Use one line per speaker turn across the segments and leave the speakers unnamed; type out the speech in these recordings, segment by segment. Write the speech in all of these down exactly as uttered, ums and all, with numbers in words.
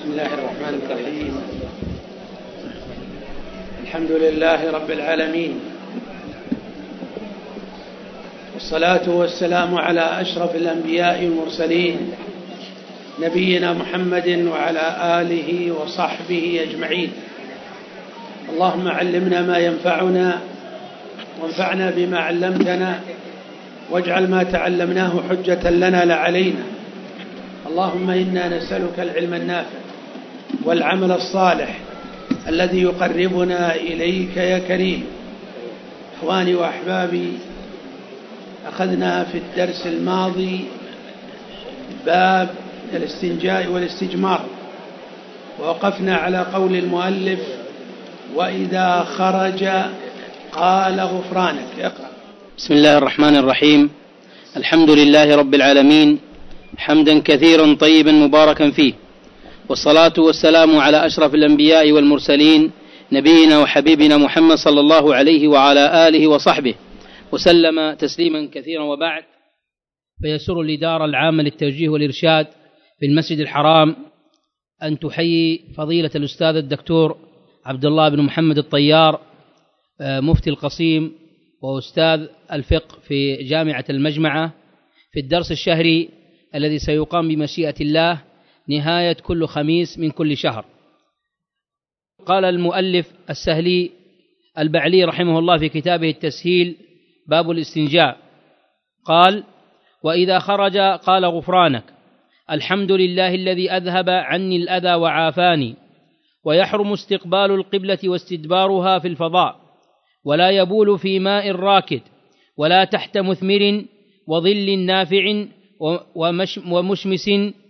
بسم الله الرحمن الرحيم. الحمد لله رب العالمين، والصلاة والسلام على أشرف الأنبياء والمرسلين نبينا محمد وعلى آله وصحبه أجمعين. اللهم علمنا ما ينفعنا وانفعنا بما علمتنا، واجعل ما تعلمناه حجة لنا لا علينا. اللهم إنا نسألك العلم النافع والعمل الصالح الذي يقربنا إليك يا كريم. إخواني وأحبابي، أخذنا في الدرس الماضي باب الاستنجاء والاستجمار، ووقفنا على قول المؤلف: وإذا خرج قال غفرانك. اقرأ.
بسم الله الرحمن الرحيم. الحمد لله رب العالمين، حمدا كثيرا طيبا مباركا فيه، والصلاة والسلام على أشرف الأنبياء والمرسلين نبينا وحبيبنا محمد صلى الله عليه وعلى آله وصحبه وسلم تسليما كثيرا. وبعد، فيسر الإدارة العامة للتوجيه والإرشاد في المسجد الحرام أن تحيي فضيلة الأستاذ الدكتور عبد الله بن محمد الطيار، مفتي القصيم وأستاذ الفقه في جامعة المجمعة، في الدرس الشهري الذي سيقام بمشيئة الله نهاية كل خميس من كل شهر. قال المؤلف السهلي البعلي رحمه الله في كتابه التسهيل باب الاستنجاء، قال: وإذا خرج قال غفرانك. الحمد لله الذي أذهب عني الأذى وعافاني، ويحرم استقبال القبلة واستدبارها في الفضاء، ولا يبول في ماء راكد، ولا تحت مثمر وظل نافع ومش ومشمس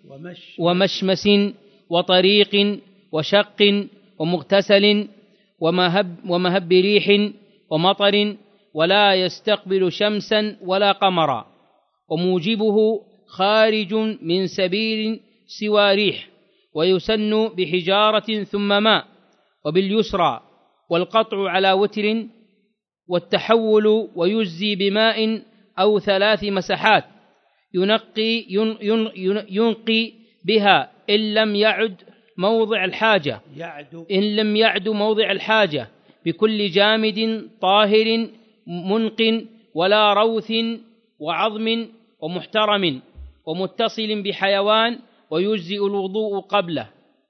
ومشمس وطريق وشق ومغتسل ومهب, ومهب ريح ومطر، ولا يستقبل شمسا ولا قمرا، وموجبه خارج من سبيل سوى ريح، ويسن بحجارة ثم ماء وباليسرى، والقطع على وتر، والتحول ويجزي بماء أو ثلاث مسحات ينقي ينقي بها إن لم يعد موضع الحاجة إن لم يعد موضع الحاجة بكل جامد طاهر منق، ولا روث وعظم ومحترم ومتصل بحيوان، ويجزئ الوضوء قبله.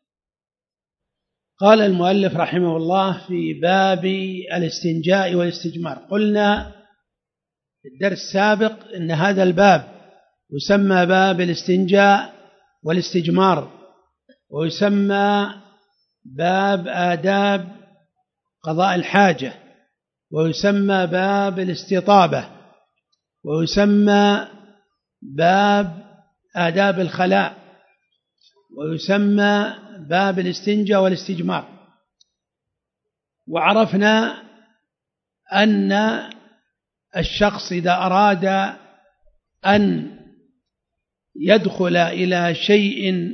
قال المؤلف رحمه الله في باب الاستنجاء والاستجمار. قلنا في الدرس السابق إن هذا الباب يسمى باب الاستنجاء والاستجمار، ويسمى باب آداب قضاء الحاجة، ويسمى باب الاستطابة، ويسمى باب آداب الخلاء، ويسمى باب الاستنجاء والاستجمار. وعرفنا أن الشخص إذا أراد أن يدخل إلى شيء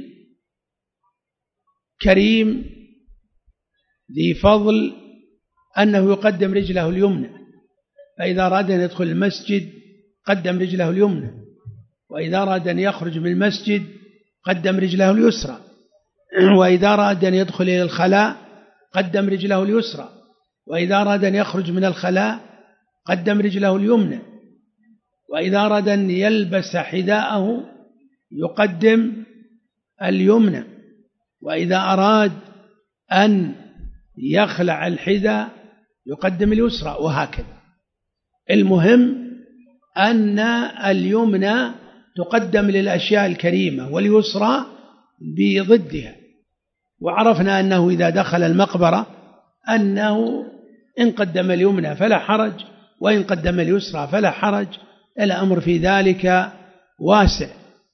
كريم ذي فضل أنه يقدم رجله اليمنى، فإذا أراد أن يدخل المسجد قدم رجله اليمنى، وإذا أراد أن يخرج من المسجد قدم رجله اليسرى، وإذا أراد أن يدخل إلى الخلاء قدم رجله اليسرى، وإذا أراد أن يخرج من الخلاء قدم رجله اليمنى، وإذا أراد أن يلبس حذاءه يقدم اليمنى، وإذا أراد أن يخلع الحذاء يقدم اليسرى، وهكذا. المهم أن اليمنى تقدم للأشياء الكريمة واليسرى بضدها. وعرفنا أنه إذا دخل المقبرة أنه إن قدم اليمنى فلا حرج، وإن قدم اليسرى فلا حرج، الأمر في ذلك واسع.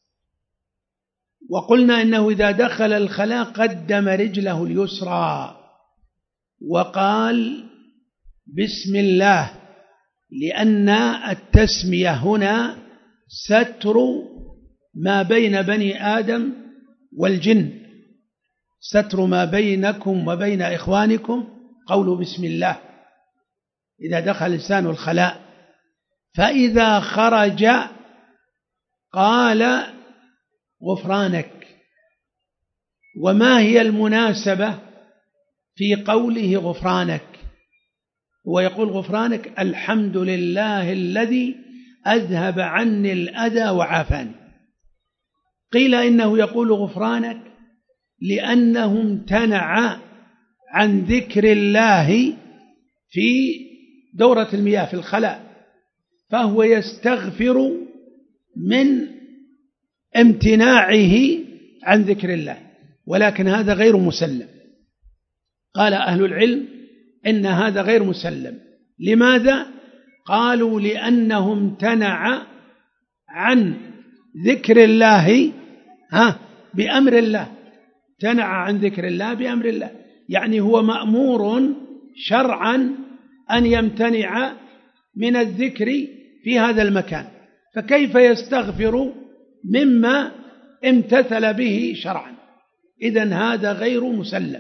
وقلنا إنه إذا دخل الخلاء قدم رجله اليسرى وقال بسم الله، لأن التسمية هنا ستر ما بين بني آدم والجن، ستر ما بينكم وبين إخوانكم قولوا بسم الله إذا دخل الإنسان الخلاء. فإذا خرج قال غفرانك، وما هي المناسبة في قوله غفرانك؟ هو يقول غفرانك الحمد لله الذي أذهب عني الأذى وعافاني. قيل إنه يقول غفرانك لأنه امتنع عن ذكر الله في دورة المياه في الخلاء، فهو يستغفر من امتناعه عن ذكر الله، ولكن هذا غير مسلم. قال أهل العلم إن هذا غير مسلم. لماذا؟ قالوا لأنه امتنع عن ذكر الله ها بأمر الله، امتنع عن ذكر الله بأمر الله، يعني هو مأمور شرعا أن يمتنع من الذكر في هذا المكان، فكيف يستغفر مما امتثل به شرعا؟ إذن هذا غير مسلم.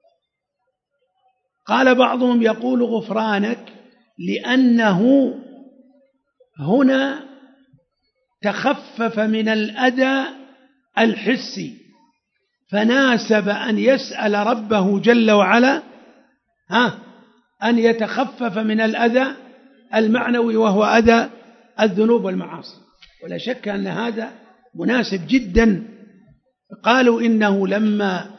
قال بعضهم يقول غفرانك لأنه هنا تخفف من الأذى الحسي، فناسب أن يسأل ربه جل وعلا ها أن يتخفف من الأذى المعنوي وهو أذى الذنوب والمعاصي، ولا شك أن هذا مناسب جدا. قالوا إنه لما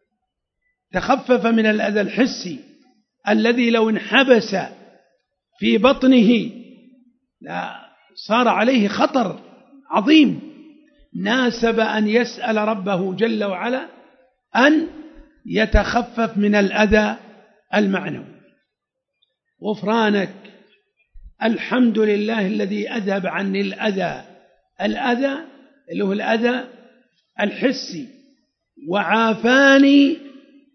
تخفف من الأذى الحسي الذي لو انحبس في بطنه صار عليه خطر عظيم، ناسب أن يسأل ربه جل وعلا أن يتخفف من الأذى المعنوي. غفرانك الحمد لله الذي أذهب عني الأذى، الأذى اللي هو الأذى الحسي، وعافاني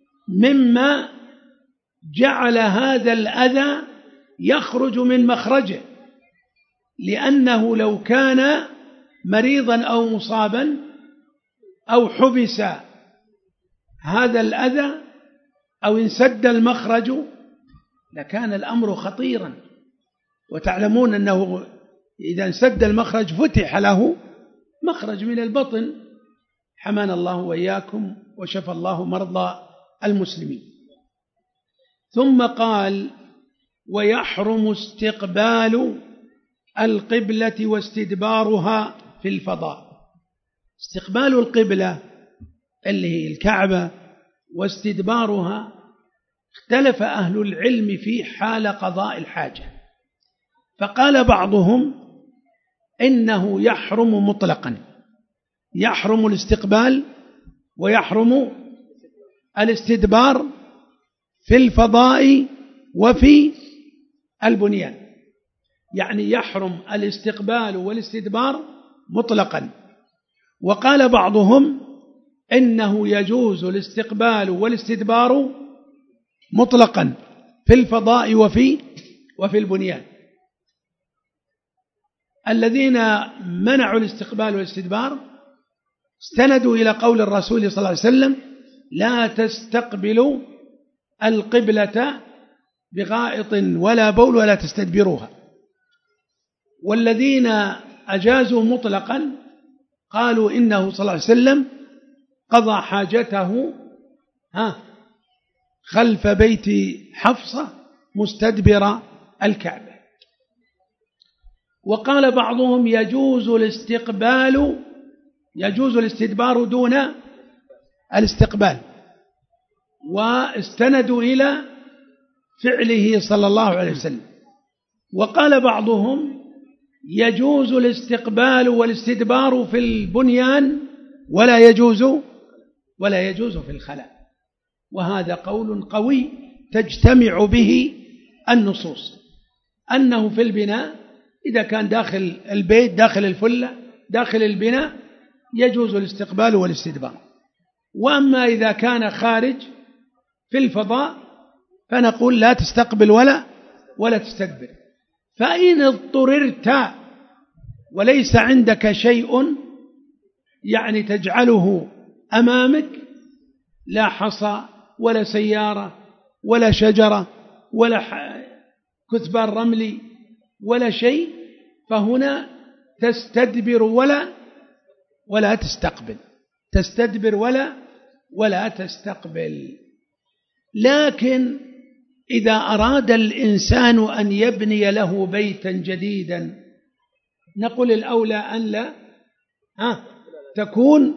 مما جعل هذا الأذى يخرج من مخرجه، لأنه لو كان مريضا أو مصابا أو حبس هذا الأذى أو انسد المخرج لكان الأمر خطيرا. وتعلمون أنه إذا انسد المخرج فتح له مخرج من البطن، حمانا الله وإياكم وشفى الله مرضى المسلمين. ثم قال ويحرم استقبال القبلة واستدبارها في الفضاء. استقبال القبلة اللي هي الكعبة واستدبارها اختلف أهل العلم في حال قضاء الحاجة، فقال بعضهم إنه يحرم مطلقا، يحرم الاستقبال ويحرم الاستدبار في الفضاء وفي البنيان، يعني يحرم الاستقبال والاستدبار مطلقا. وقال بعضهم إنه يجوز الاستقبال والاستدبار مطلقا في الفضاء وفي وفي البنيان. الذين منعوا الاستقبال والاستدبار استندوا إلى قول الرسول صلى الله عليه وسلم لا تستقبلوا القبلة بغائط ولا بول ولا تستدبروها. والذين أجازوا مطلقا قالوا إنه صلى الله عليه وسلم قضى حاجته ها خلف بيت حفصة مستدبر الكعبة. وقال بعضهم يجوز الاستقبال يجوز الاستدبار دون الاستقبال، واستندوا إلى فعله صلى الله عليه وسلم. وقال بعضهم يجوز الاستقبال والاستدبار في البنيان ولا يجوز ولا يجوز في الخلاء، وهذا قول قوي تجتمع به النصوص، أنه في البناء إذا كان داخل البيت داخل الفلة داخل البناء يجوز الاستقبال والاستدبار، وأما إذا كان خارج في الفضاء فنقول لا تستقبل ولا ولا تستدبر. فإن اضطررت وليس عندك شيء يعني تجعله أمامك، لا حصى ولا سيارة ولا شجرة ولا كثبان رملي ولا شيء، فهنا تستدبر ولا ولا تستقبل، تستدبر ولا ولا تستقبل. لكن إذا أراد الإنسان أن يبني له بيتا جديدا نقول الأولى أن لا ها تكون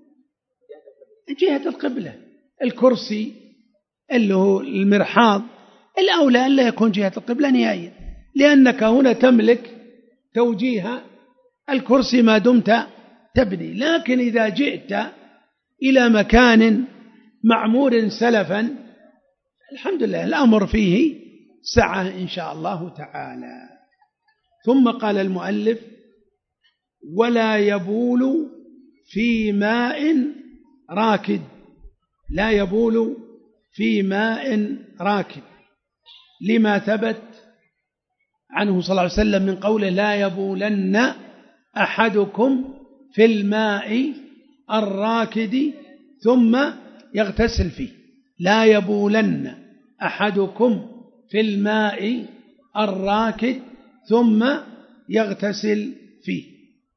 جهة القبلة. الكرسي اللي هو المرحاض الأولى أن لا يكون جهة القبلة نهائيا، لأنك هنا تملك توجيه الكرسي ما دمت تبني. لكن إذا جئت إلى مكان معمور سلفا الحمد لله الأمر فيه سعة إن شاء الله تعالى. ثم قال المؤلف: ولا يبول في ماء راكد. لا يبول في ماء راكد لما ثبت عنه صلى الله عليه وسلم من قوله: لا يبولن أحدكم في الماء الراكد ثم يغتسل فيه. لا يبولن أحدكم في الماء الراكد ثم يغتسل فيه.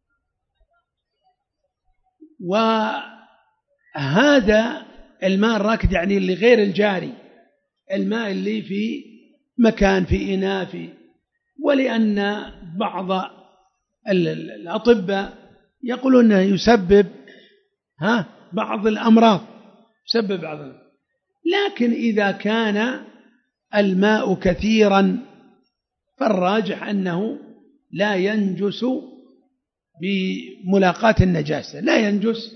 وهذا الماء الراكد يعني اللي غير الجاري، الماء اللي في مكان في إناء في. ولأن بعض الأطباء يقولون أنه يسبب ها بعض الأمراض، يسبب بعض الأمراض. لكن إذا كان الماء كثيرا فالراجح أنه لا ينجس بملاقاة النجاسة، لا ينجس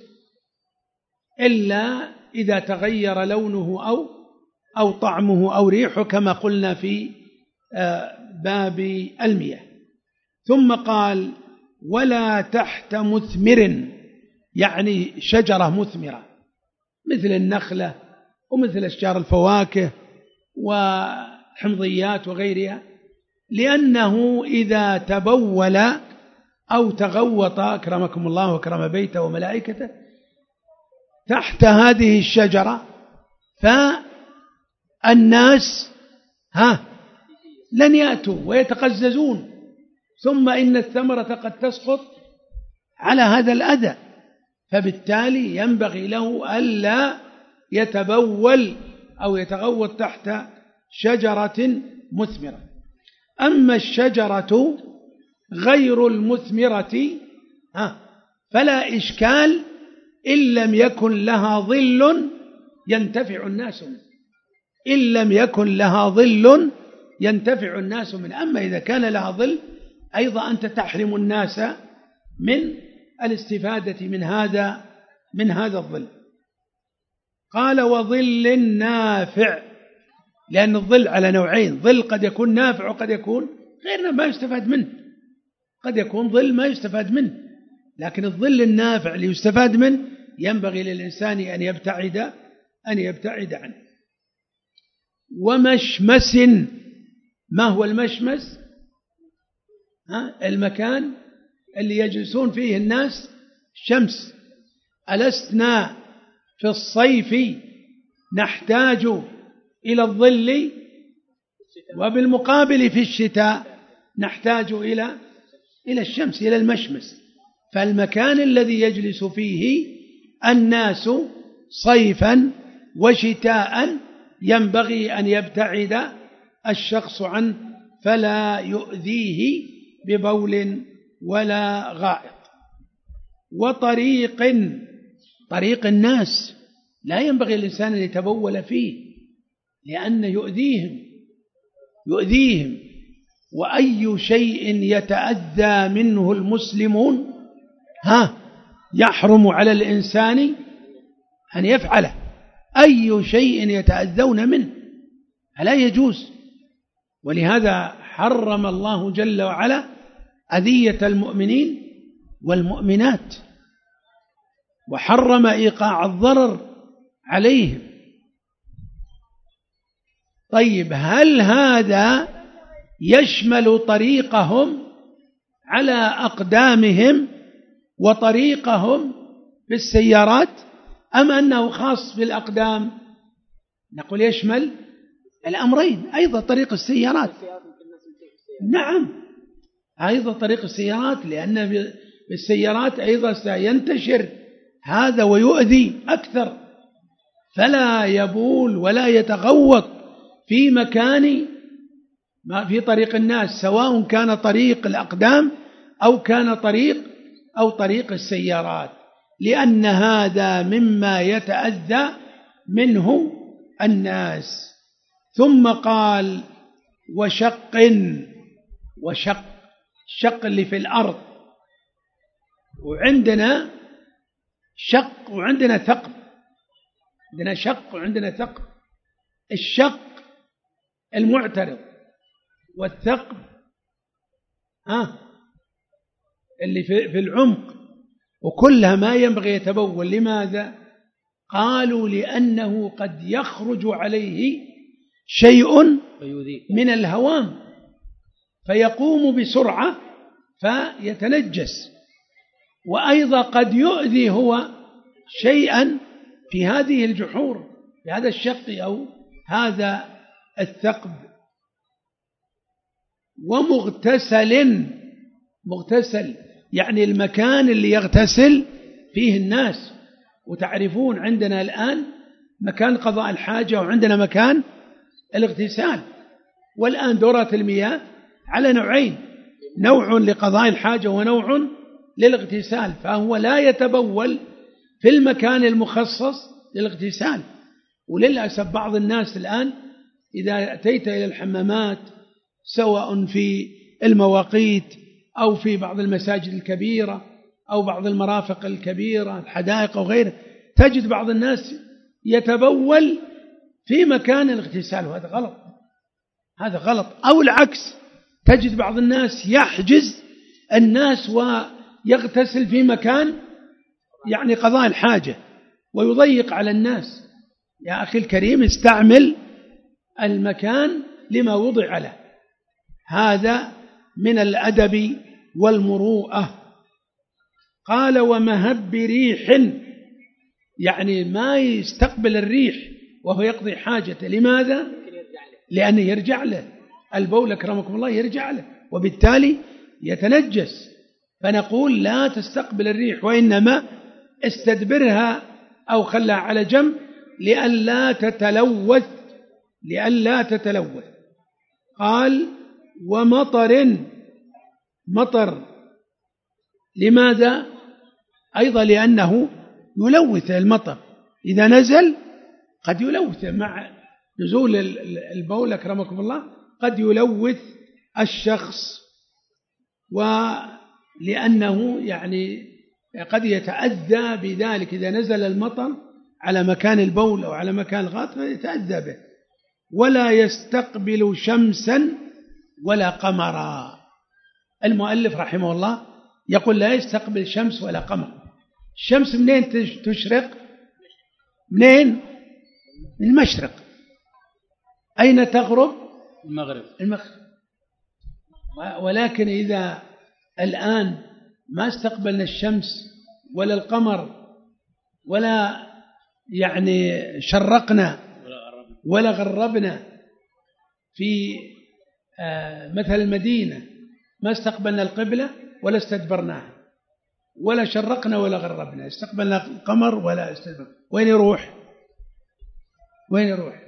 إلا إذا تغير لونه أو أو طعمه أو ريحه كما قلنا في باب المياه. ثم قال: ولا تحت مثمر، يعني شجرة مثمرة مثل النخلة ومثل أشجار الفواكه وحمضيات وغيرها، لأنه إذا تبول أو تغوط أكرمكم الله وكرم بيته وملائكته تحت هذه الشجرة فالناس ها لن يأتوا ويتقززون، ثم إن الثمرة قد تسقط على هذا الأذى، فبالتالي ينبغي له ألا يتبول أو يتغوط تحت شجرة مثمرة. أما الشجرة غير المثمرة ها فلا إشكال إن لم يكن لها ظل ينتفع الناس منه، إن لم يكن لها ظل ينتفع الناس منه. أما إذا كان لها ظل أيضا أنت تحرم الناس من الاستفادة من هذا من هذا الظل. قال: وظل نافع، لأن الظل على نوعين: ظل قد يكون نافع وقد يكون غير ما يستفاد منه، قد يكون ظل ما يستفاد منه، لكن الظل النافع اللي يستفاد منه ينبغي للإنسان أن يبتعد أن يبتعد عنه. ومشمس، ما هو المشمس؟ ها المكان اللي يجلسون فيه الناس شمس. ألسنا في الصيف نحتاج إلى الظل، وبالمقابل في الشتاء نحتاج إلى إلى الشمس، إلى المشمس. فالمكان الذي يجلس فيه الناس صيفا وشتاء ينبغي أن يبتعد الشخص عنه فلا يؤذيه ببول ولا غائط. وطريق، طريق الناس لا ينبغي الإنسان أن يتبول فيه لأنه يؤذيهم يؤذيهم وأي شيء يتأذى منه المسلمون ها يحرم على الإنسان أن يفعله. أي شيء يتأذون منه لا يجوز. ولهذا حرم الله جل وعلا أذية المؤمنين والمؤمنات، وحرم إيقاع الضرر عليهم. طيب، هل هذا يشمل طريقهم على أقدامهم وطريقهم بالسيارات أم أنه خاص بالأقدام؟ نقول يشمل الأمرين، أيضا طريق السيارات. نعم، أيضا طريق السيارات، لأن بالسيارات أيضا سينتشر هذا ويؤذي أكثر. فلا يبول ولا يتغوط في مكان ما في طريق الناس، سواء كان طريق الأقدام أو كان طريق أو طريق السيارات، لأن هذا مما يتأذى منه الناس. ثم قال وشق، وشق الشق اللي في الأرض، وعندنا شق وعندنا ثقب، عندنا شق وعندنا ثقب. الشق المعترض، والثقب ها اللي في العمق، وكلها ما ينبغي يتبول. لماذا؟ قالوا لأنه قد يخرج عليه شيء من الهوام فيقوم بسرعة فيتنجس، وأيضا قد يؤذي هو شيئا في هذه الجحور، في هذا الشق أو هذا الثقب. ومغتسل، مغتسل يعني المكان اللي يغتسل فيه الناس. وتعرفون عندنا الآن مكان قضاء الحاجة وعندنا مكان الاغتسال، والآن دورات المياه على نوعين، نوع لقضاء الحاجة ونوع للاغتسال، فهو لا يتبول في المكان المخصص للاغتسال. وللأسف بعض الناس الآن إذا أتيت إلى الحمامات سواء في المواقيت أو في بعض المساجد الكبيرة أو بعض المرافق الكبيرة الحدائق أو غيره، تجد بعض الناس يتبول في مكان الاغتسال، وهذا غلط، هذا غلط. أو العكس، تجد بعض الناس يحجز الناس ويغتسل في مكان يعني قضاء الحاجة ويضيق على الناس. يا أخي الكريم، استعمل المكان لما وضع له، هذا من الأدب والمروءة. قال ومهب ريح، يعني ما يستقبل الريح وهو يقضي حاجته. لماذا؟ لأنه يرجع له البول أكرمكم الله، يرجع له وبالتالي يتنجس. فنقول لا تستقبل الريح، وإنما استدبرها أو خلها على جنب لئلا تتلوث، لئلا تتلوث. قال ومطر، مطر لماذا؟ أيضا لأنه يلوث المطر، إذا نزل قد يلوث مع نزول البول أكرمكم الله، قد يلوث الشخص، ولأنه يعني قد يتأذى بذلك إذا نزل المطر على مكان البول أو على مكان الغائط يتأذى به. ولا يستقبل شمسا ولا قمرا. المؤلف رحمه الله يقول لا يستقبل شمس ولا قمر. الشمس منين تشرق؟ منين؟ من المشرق. أين تغرب؟
المغرب.
المغرب. ولكن إذا الآن ما استقبلنا الشمس ولا القمر ولا يعني شرقنا ولا غربنا في مثل المدينة، ما استقبلنا القبلة ولا استدبرناها ولا شرقنا ولا غربنا، استقبلنا القمر ولا استدبرنا، وين يروح؟ وين يروح؟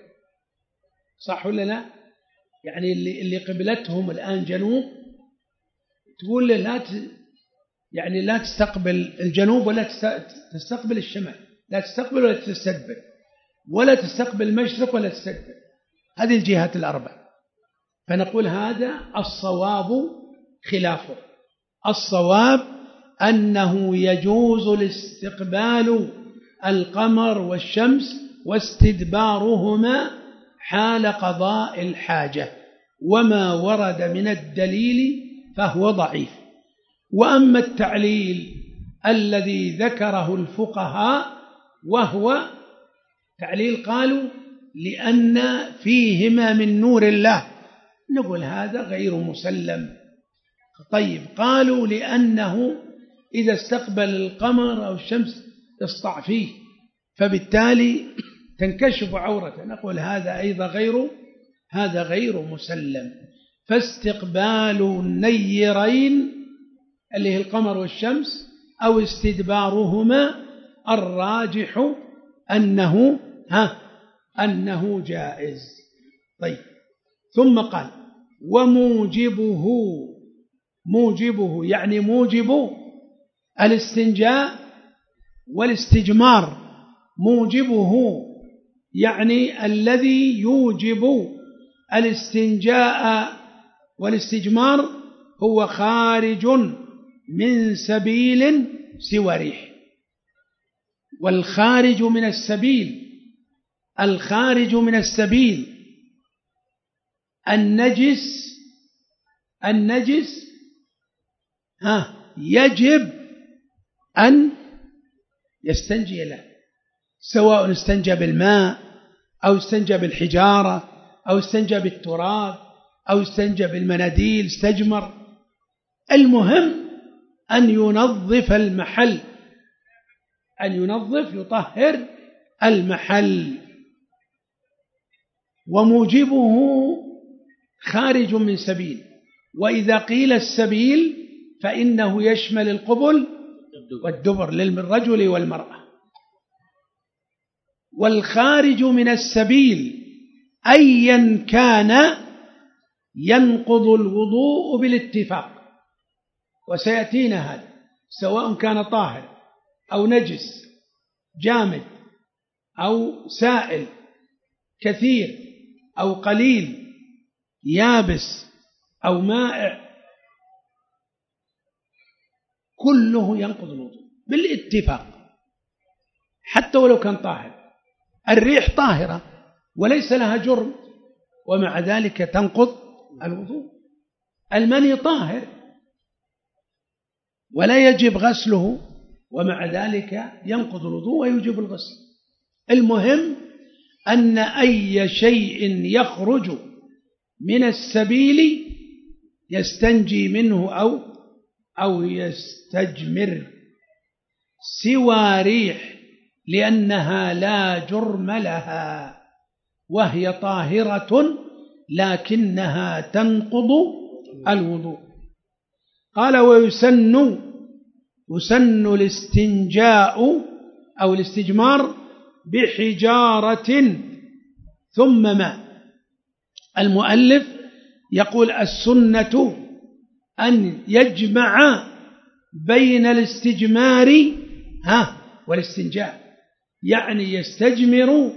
صح ولا لا؟ يعني اللي اللي قبلتهم الآن جنوب، تقول له لا ت... يعني لا تستقبل الجنوب ولا تستقبل الشمال، لا تستقبل ولا تستدبر، ولا تستقبل المشرق ولا تستدبر، هذه الجهات الأربع. فنقول هذا الصواب خلافه. الصواب أنه يجوز الاستقبال القمر والشمس واستدبارهما حال قضاء الحاجة، وما ورد من الدليل فهو ضعيف. وأما التعليل الذي ذكره الفقهاء وهو تعليل قالوا لأن فيهما من نور الله، نقول هذا غير مسلم. طيب قالوا لأنه إذا استقبل القمر أو الشمس يسطع فيه فبالتالي تنكشف عورته، نقول هذا أيضا غير هذا غير مسلم. فاستقبال النيرين اللي هي القمر والشمس أو استدبارهما الراجح أنه ها أنه جائز. طيب، ثم قال وموجبه، موجبه يعني موجب الاستنجاء والاستجمار، موجبه يعني الذي يوجب الاستنجاء والاستجمار هو خارج من سبيل سوى ريح. والخارج من السبيل، الخارج من السبيل النجس، النجس ها يجب أن يستنجي له، سواء استنجى بالماء أو استنجى بالحجارة أو استنجى بالتراب أو استنجى بالمناديل، استجمر. المهم أن ينظف المحل، أن ينظف يطهر المحل. وموجبه خارج من سبيل، وإذا قيل السبيل فإنه يشمل القبل والدبر للرجل والمرأة. والخارج من السبيل أيا كان ينقض الوضوء بالاتفاق، وسيأتينا هذا، سواء كان طاهر أو نجس، جامد أو سائل، كثير أو قليل، يابس أو مائع، كله ينقض الوضوء بالاتفاق حتى ولو كان طاهر. الريح طاهرة وليس لها جرم ومع ذلك تنقض الوضوء. المني طاهر ولا يجب غسله ومع ذلك ينقض الوضوء ويوجب الغسل. المهم أن أي شيء يخرج من السبيل يستنجي منه أو أو يستجمر سوى ريح، لأنها لا جرم لها وهي طاهرة لكنها تنقض الوضوء. قال ويسن، يسن الاستنجاء أو الاستجمار بحجارة ثم ماء. المؤلف يقول السنة أن يجمع بين الاستجمار ها والاستنجاء، يعني يستجمر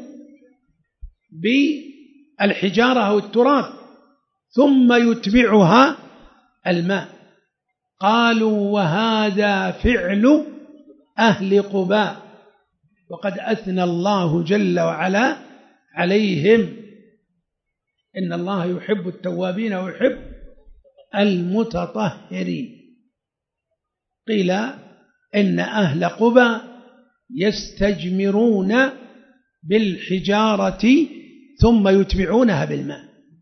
بالحجارة أو التراب ثم يتبعها الماء. قالوا وهذا فعل أهل قباء، وقد أثنى الله جل وعلا عليهم، إن الله يحب التوابين ويحب المتطهرين. قيل إن أهل قباء يستجمرون بالحجارة ثم يتبعونها بالماء.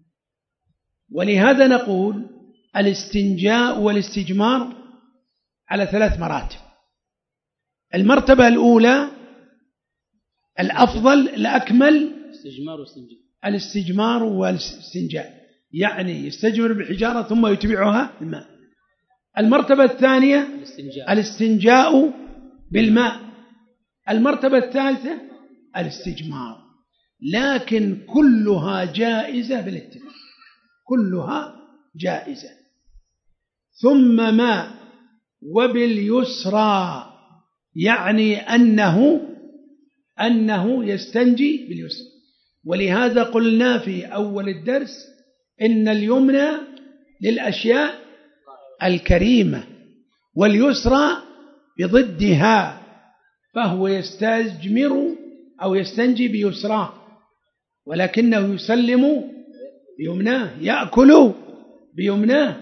ولهذا نقول الاستنجاء والاستجمار على ثلاث مراتب. المرتبة الأولى الأفضل الأكمل
استجمار واستنجاء،
الاستجمار والاستنجاء، يعني يستجمر بالحجارة ثم يتبعها بالماء. المرتبة الثانية
الاستنجاء,
الاستنجاء بالماء. المرتبة الثالثة الاستجمار. لكن كلها جائزة بالاتفاق، كلها جائزة. ثم ما وباليسرى، يعني أنه أنه يستنجي باليسرى. ولهذا قلنا في أول الدرس إن اليمنى للأشياء الكريمة واليسرى بضدها، فهو يستجمر أو يستنجي بيسراه ولكنه يسلم بيمناه، يأكل بيمناه،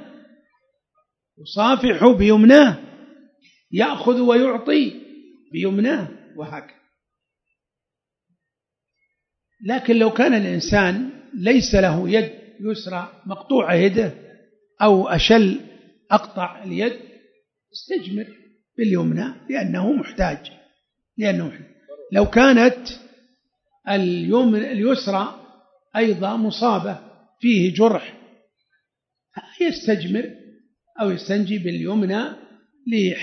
يصافح بيمناه، يأخذ ويعطي بيمناه، وهكذا. لكن لو كان الإنسان ليس له يد يسرى، مقطوعة يده أو أشل أقطع اليد، استجمر باليمنى لأنه محتاج، لأنه محتاج. لو كانت اليسرى أيضا مصابة فيه جرح يستجمر أو يستنجي باليمنى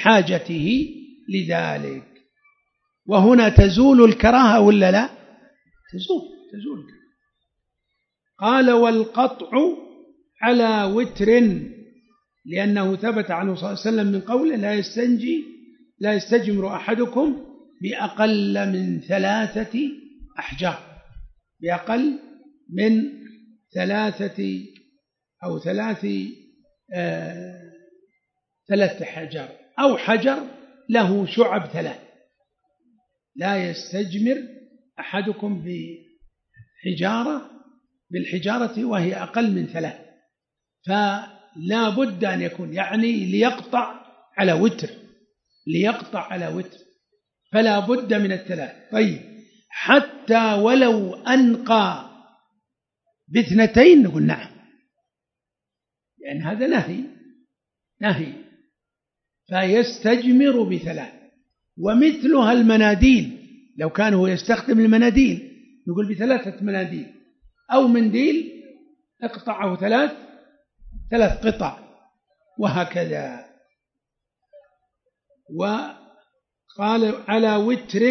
لحاجته لذلك. وهنا تزول الكراهة ولا لا؟ تزول تزول. قال والقطع على وتر، لأنه ثبت عنه صلى الله عليه وسلم من قوله لا يستنجي لا يستجمر أحدكم بأقل من ثلاثة أحجار، بأقل من ثلاثة أو ثلاث آه ثلاثة حجر أو حجر له شعب ثلاث. لا يستجمر أحدكم بحجارة بالحجارة وهي أقل من ثلاث، فلا بد أن يكون يعني ليقطع على وتر ليقطع على وتر فلا بد من الثلاث. طيب حتى ولو أنقى باثنتين نقول نعم، لأن هذا نهي نهي فيستجمر بثلاث. ومثلها المناديل، لو كان هو يستخدم المناديل نقول بثلاثة مناديل، أو منديل اقطعه ثلاث ثلاث قطع وهكذا. وقال على وتر.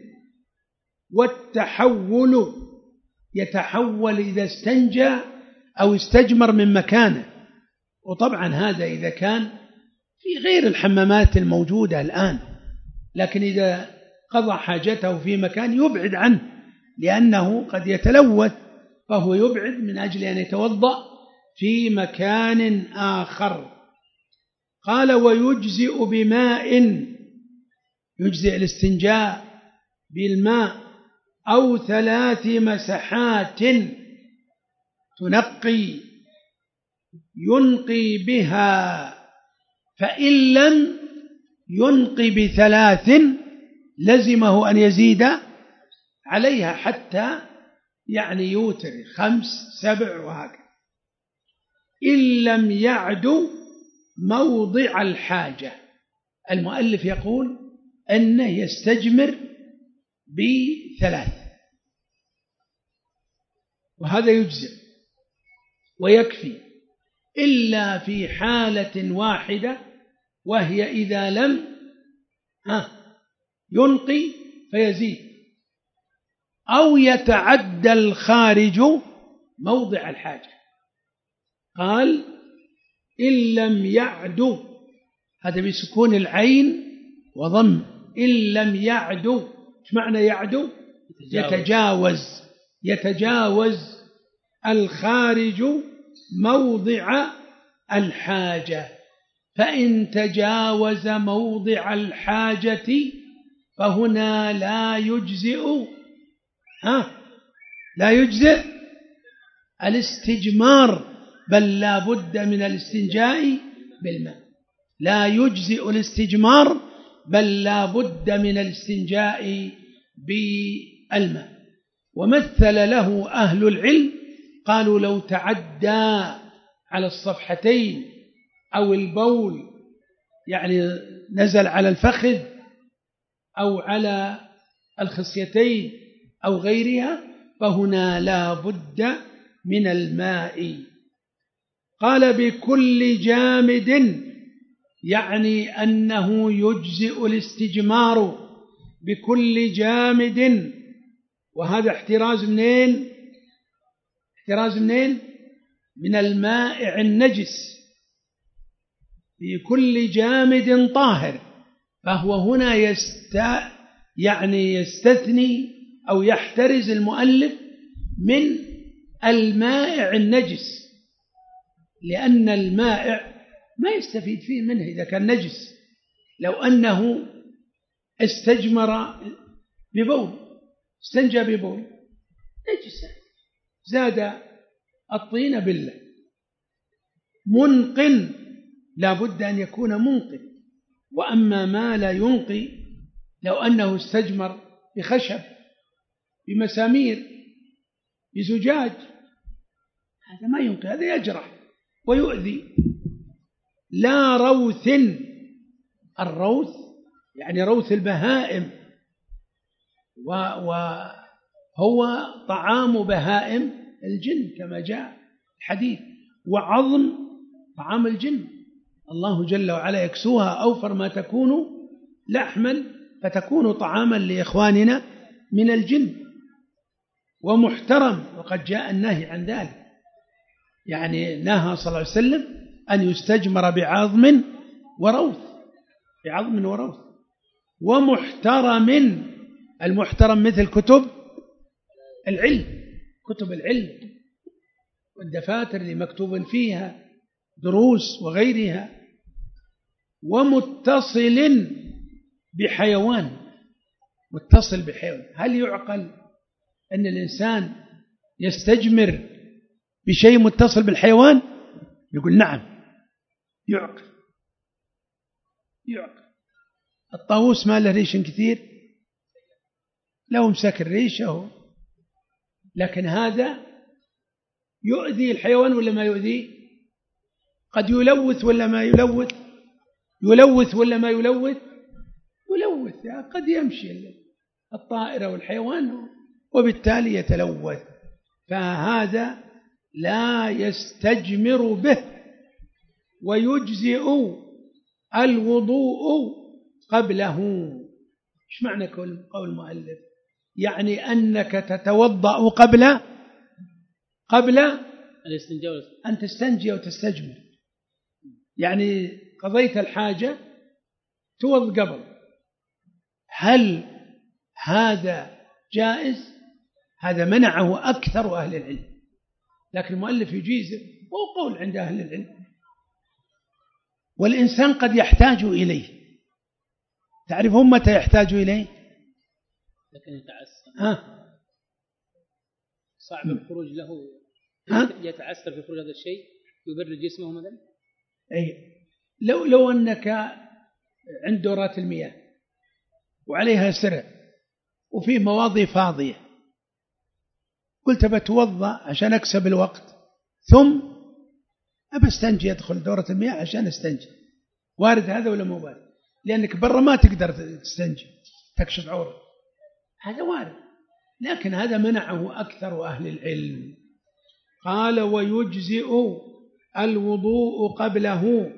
والتحول يتحول إذا استنجى أو استجمر من مكانه، وطبعا هذا إذا كان في غير الحمامات الموجودة الآن، لكن إذا قضى حاجته في مكان يبعد عنه لأنه قد يتلوث، فهو يبعد من أجل أن يتوضأ في مكان آخر. قال ويجزئ بماء، يجزئ الاستنجاء بالماء أو ثلاث مسحات تنقي ينقي بها، فإن لم ينقي بثلاث لزمه أن يزيد عليها حتى يعني يوتر خمس سبع وهكذا. إن لم يعد موضع الحاجة، المؤلف يقول أنه يستجمر بثلاث، وهذا يجزئ ويكفي إلا في حالة واحدة، وهي إذا لم ينقي فيزيد أو يتعدى الخارج موضع الحاجة. قال إن لم يعد، هذا بسكون العين وضم، إن لم يعد. ايش معنى يعد؟ يتجاوز يتجاوز الخارج موضع الحاجة. فإن تجاوز موضع الحاجة فهنا لا يجزئ ها لا يجزئ الاستجمار، بل لا بد من الاستنجاء بالماء. لا يجزئ الاستجمار بل لا بد من الاستنجاء بالماء. ومثل له أهل العلم قالوا لو تعدى على الصفحتين أو البول، يعني نزل على الفخذ أو على الخصيتين أو غيرها، فهنا لا بد من الماء. قال بكل جامد، يعني أنه يجزئ الاستجمار بكل جامد. وهذا احتراز منين؟ احتراز منين؟ من المائع النجس. بكل جامد طاهر، فهو هنا يست يعني يستثني أو يحترز المؤلف من المائع النجس، لأن المائع ما يستفيد فيه منه إذا كان نجس. لو أنه استجمر ببول، استنجى ببول نجس، زاد الطين بالله. منقٍ لا بد أن يكون منقٍ. وأما ما لا ينقي، لو أنه استجمر بخشب بمسامير بزجاج، هذا ما ينقي، هذا يجرح ويؤذي. لا روث، الروث يعني روث البهائم، وهو طعام بهائم الجن كما جاء الحديث. وعظم طعام الجن، الله جل وعلا يكسوها أوفر ما تكون لحما فتكون طعاما لإخواننا من الجن. ومحترم، وقد جاء النهي عن ذلك، يعني نهى صلى الله عليه وسلم أن يستجمر بعظم وروث، بعظم وروث. ومحترم، المحترم مثل كتب العلم، كتب العلم والدفاتر اللي مكتوب فيها دروس وغيرها. ومتصل بحيوان، متصل بحيوان. هل يعقل أن الإنسان يستجمر بشيء متصل بالحيوان؟ يقول نعم يعقل، يعقل. الطاووس ما له ريش كثير، لو مسك الريشه، لكن هذا يؤذي الحيوان ولا ما يؤذي؟ قد يلوث ولا ما يلوث؟ يلوث ولا ما يلوث؟ يلوث. قد يمشي الطائر والحيوان وبالتالي يتلوث، فهذا لا يستجمر به. ويجزئ الوضوء قبله. ايش معنى قول المؤلف؟ يعني أنك تتوضأ قبل قبل أن تستنجي وتستجمر، يعني قضيت الحاجة توض قبل. هل هذا جائز؟ هذا منعه أكثر أهل العلم، لكن المؤلف يجيزه، هو قول عند أهل العلم. والإنسان قد يحتاج إليه، تعرفون متى يحتاج إليه؟
لكن يتعسر،
ها؟
صعب الخروج له،
ها؟
يتعسر في خروج هذا الشيء، يبرد جسمه مثلا.
أي لو لو أنك عند دورات المياه وعليها سرع وفي مواضي فاضية، قلت بتوضأ عشان أكسب الوقت، ثم أبى استنجي، أدخل دورة المياه عشان استنجي، وارد هذا ولا مو وارد؟ لأنك برا ما تقدر تستنجي، تكشف عورة، هذا وارد. لكن هذا منعه أكثر أهل العلم. قال ويجزئ الوضوء قبله.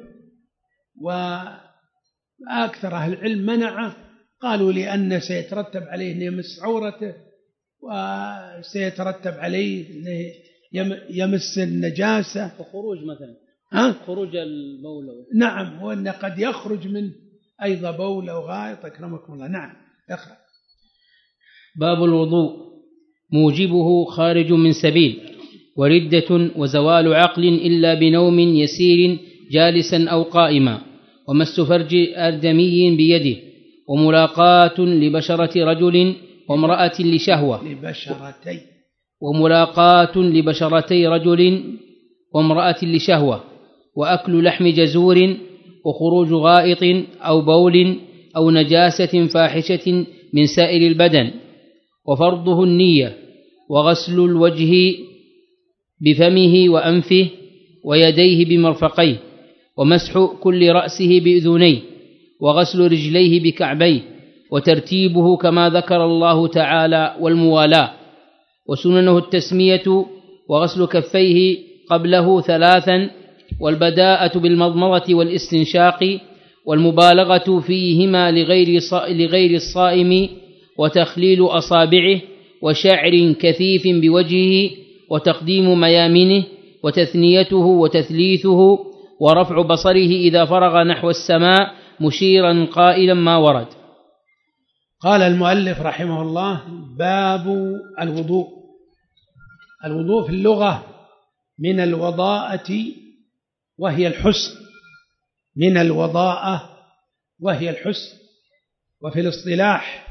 وأكثر أهل العلم منعه، قالوا لأن سيترتب عليه أن يمس عورته، وسيترتب عليه أنه يمس النجاسة
وخروج مثلا،
ها؟
خروج البول.
نعم، وأن قد يخرج من أيضا بول أو غائط. أكرمكم الله. نعم، اقرأ.
باب الوضوء. موجبه خارج من سبيل، وردة، وزوال عقل إلا بنوم يسير جالسا أو قائما، ومس فرج آدمي بيده، وملاقاة لبشرة رجل وامرأة لشهوة
لبشرتي
وملاقاة لبشرتي رجل وامرأة لشهوة، وأكل لحم جزور، وخروج غائط أو بول أو نجاسة فاحشة من سائر البدن، وفرضه النية، وغسل الوجه بفمه وأنفه ويديه بمرفقيه، ومسح كل رأسه بأذنيه، وغسل رجليه بكعبيه، وترتيبه كما ذكر الله تعالى، والموالاة. وسننه التسمية، وغسل كفيه قبله ثلاثا، والبداءة بالمضمضة والاستنشاق، والمبالغة فيهما لغير لغير الصائم، وتخليل أصابعه، وشعر كثيف بوجهه، وتقديم ميامنه، وتثنيته وتثليثه، ورفع بصره إذا فرغ نحو السماء مشيرا قائلا ما ورد.
قال المؤلف رحمه الله: باب الوضوء. الوضوء في اللغة من الوضاءة وهي الحسن، من الوضاءة وهي الحسن. وفي الاصطلاح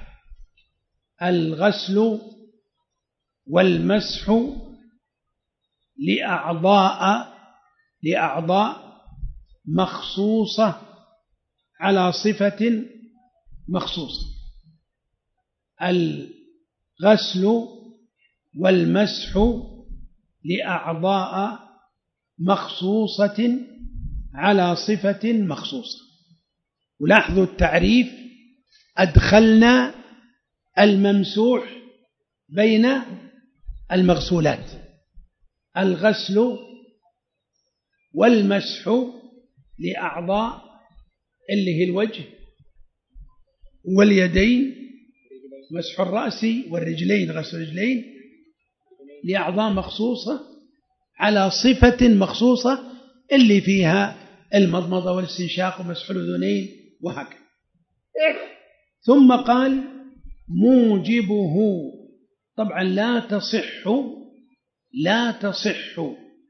الغسل والمسح لأعضاء لأعضاء مخصوصة على صفة مخصوصة. الغسل والمسح لأعضاء مخصوصة على صفة مخصوصة. ولاحظوا التعريف: أدخلنا الممسوح بين المغسولات. الغسل والمسح لأعضاء اللي هي الوجه واليدين، مسح الرأس والرجلين، غسل الرجلين، لأعضاء مخصوصة على صفة مخصوصة اللي فيها المضمضة والاستنشاق ومسح الأذنين وهكذا. ثم قال موجبه، طبعا لا تصح لا تصح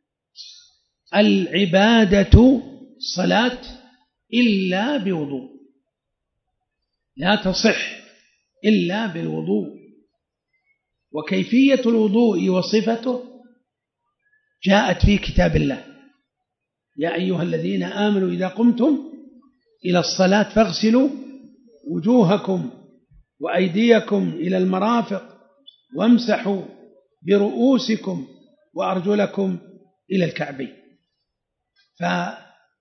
العبادة صلاة إلا بوضوء، لا تصح إلا بالوضوء. وكيفية الوضوء وصفته جاءت في كتاب الله: يا أيها الذين آمنوا إذا قمتم إلى الصلاة فاغسلوا وجوهكم وأيديكم إلى المرافق وامسحوا برؤوسكم وأرجلكم إلى الكعبين. فهذه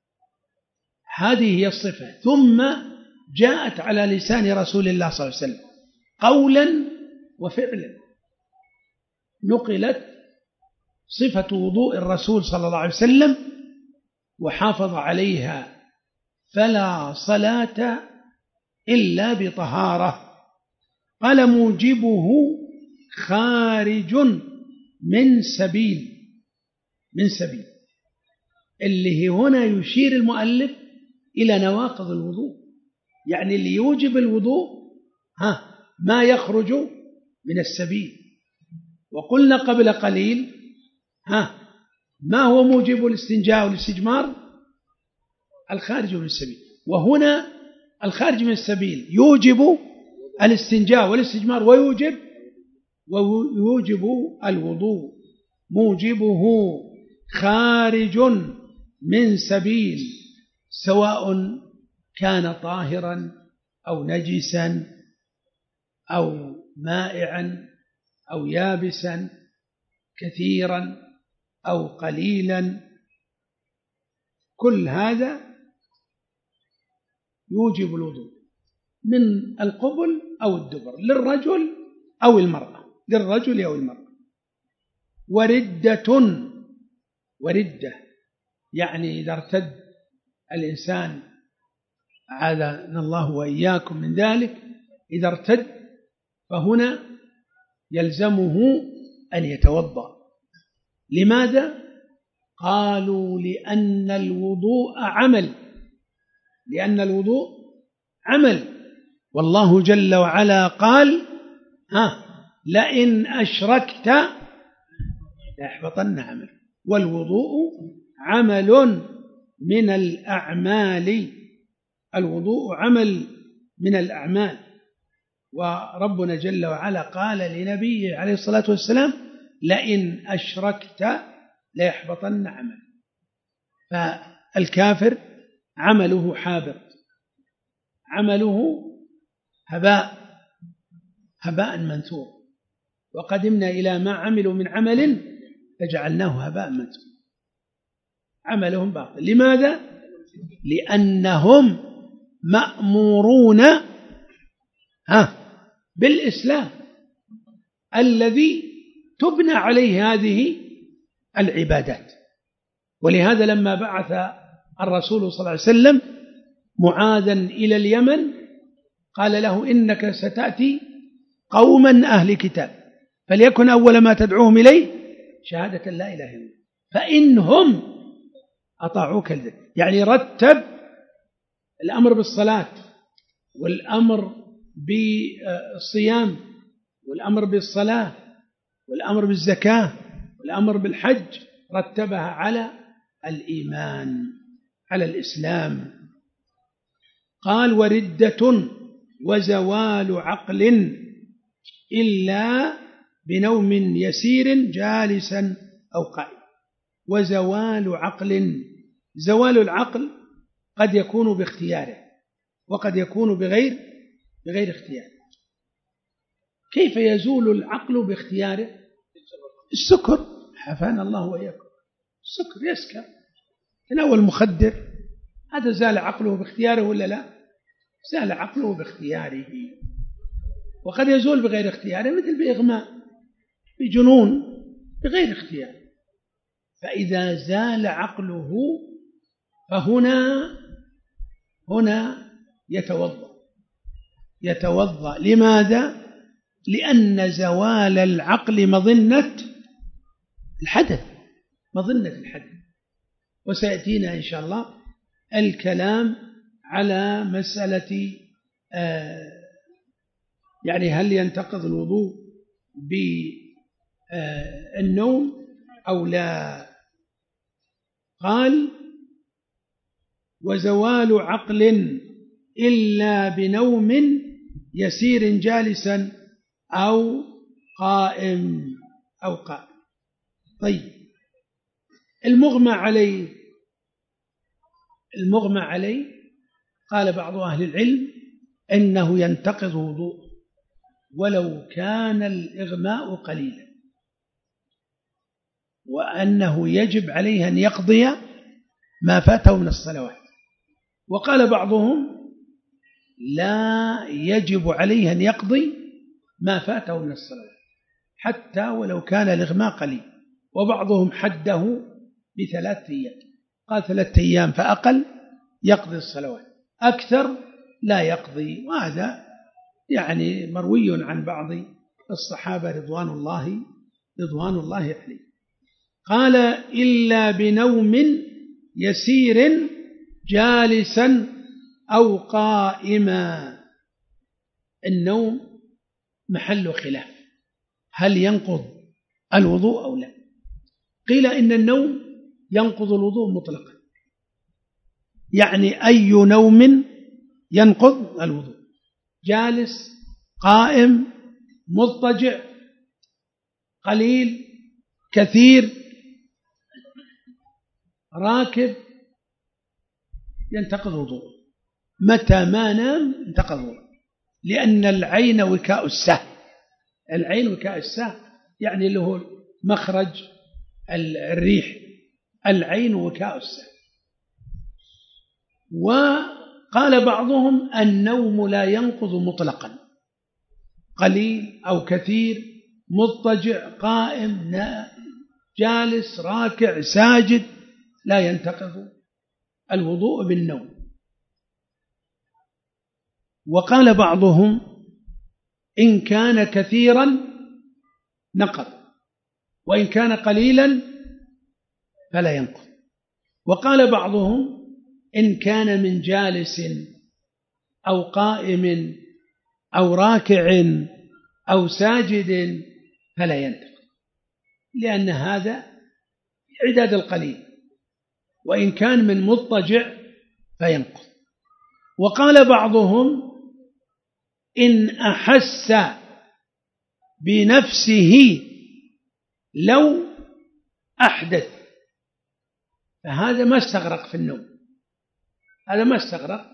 هي الصفة. ثم جاءت على لسان رسول الله صلى الله عليه وسلم قولا وفعلا، نقلت صفة وضوء الرسول صلى الله عليه وسلم وحافظ عليها: فلا صلاة إلا بطهارة. قال موجبه خارج من سبيل، من سبيل اللي هنا يشير المؤلف إلى نواقض الوضوء، يعني اللي يوجب الوضوء ها ما يخرج من السبيل. وقلنا قبل قليل ها ما هو موجب الاستنجاء والاستجمار؟ الخارج من السبيل. وهنا الخارج من السبيل يوجب الاستنجاء والاستجمار ويوجب ويوجب الوضوء. موجبه خارج من سبيل، سواء كان طاهرا أو نجسا أو مائعا أو يابسا، كثيرا أو قليلا، كل هذا يوجب الوضوء من القبل أو الدبر، للرجل أو المرأة، للرجل أو المرأة. وردة، وردة يعني إذا ارتد الإنسان، أعاذنا الله وإياكم من ذلك، إذا ارتد فهنا يلزمه أن يتوضأ. لماذا؟ قالوا لأن الوضوء عمل، لأن الوضوء عمل، والله جل وعلا قال: ها لئن أشركت ليحبطن عملك. والوضوء عمل من الأعمال، الوضوء عمل من الأعمال. وربنا جل وعلا قال لنبيه عليه الصلاة والسلام: لئن أشركت ليحبطن عملك. فالكافر عمله حابط، عمله هباء هباء منثور. وقدمنا إلى ما عملوا من عمل فجعلناه هباء منثور. عملهم باطل. لماذا؟ لأنهم مأمورون ها بالإسلام الذي تبنى عليه هذه العبادات. ولهذا لما بعث الرسول صلى الله عليه وسلم معاذا إلى اليمن قال له: إنك ستأتي قوما أهل كتاب فليكن أول ما تدعوهم إليه شهادة لا إله إلا الله فإنهم أطاعوك لذلك. يعني رتب الأمر بالصلاة والأمر بالصيام والأمر بالصلاة والأمر بالزكاة والأمر بالحج، رتبها على الإيمان، على الإسلام. قال: وردة وزوال عقل إلا بنوم يسير جالسا أو قائما. وزوال عقل، زوال العقل قد يكون باختياره وقد يكون بغير بغير اختياره. كيف يزول العقل باختياره؟ السكر، حفانا الله وإياكم. السكر يسكر، تناول مخدر، هذا زال عقله باختياره ولا لا؟ زال عقله باختياره. وقد يزول بغير اختياره، مثل بإغماء، بجنون، بغير اختيار. فإذا زال عقله فهنا هنا يتوضأ يتوضأ. لماذا؟ لأن زوال العقل مظنة الحدث، مظنة الحدث. وسيأتينا إن شاء الله الكلام على مسألة آه يعني هل ينتقض الوضوء بالنوم أو لا. قال: وزوال عقل إلا بنوم يسير جالسا أو قائم أو قائم. طيب، المغمى عليه المغمى عليه قال بعض أهل العلم إنه ينتقض وضوء ولو كان الإغماء قليلا، وأنه يجب عليه أن يقضي ما فاته من الصلوات. وقال بعضهم لا يجب عليه أن يقضي ما فاته من الصلوات حتى ولو كان الإغماء قليل. وبعضهم حده بثلاث أيام، قال ثلاثة أيام فأقل يقضي الصلوات، أكثر لا يقضي. وهذا يعني مروي عن بعض الصحابة رضوان الله رضوان الله عليه. قال: إلا بنوم يسير جالسا أو قائما. النوم محل خلاف، هل ينقض الوضوء أو لا؟ قيل إن النوم ينقض الوضوء مطلقا، يعني أي نوم ينقض الوضوء، جالس، قائم، مضطجع، قليل، كثير، راكب، ينتقض الوضوء. متى ما نام انتقض الوضوء، لأن العين وكاء السهم. العين وكاء السهم يعني له مخرج الريح، العين وكاء السهم. وقال بعضهم النوم لا ينقض مطلقا، قليل أو كثير، مضطجع، قائم، جالس، راكع، ساجد، لا ينتقض الوضوء بالنوم. وقال بعضهم إن كان كثيرا نقض، وإن كان قليلا فلا ينقض. وقال بعضهم إن كان من جالس أو قائم أو راكع أو ساجد فلا ينتقض، لأن هذا عداد القليل. وإن كان من مضطجع فينقض. وقال بعضهم إن أحس بنفسه لو أحدث، فهذا ما استغرق في النوم، هذا ما استغرق،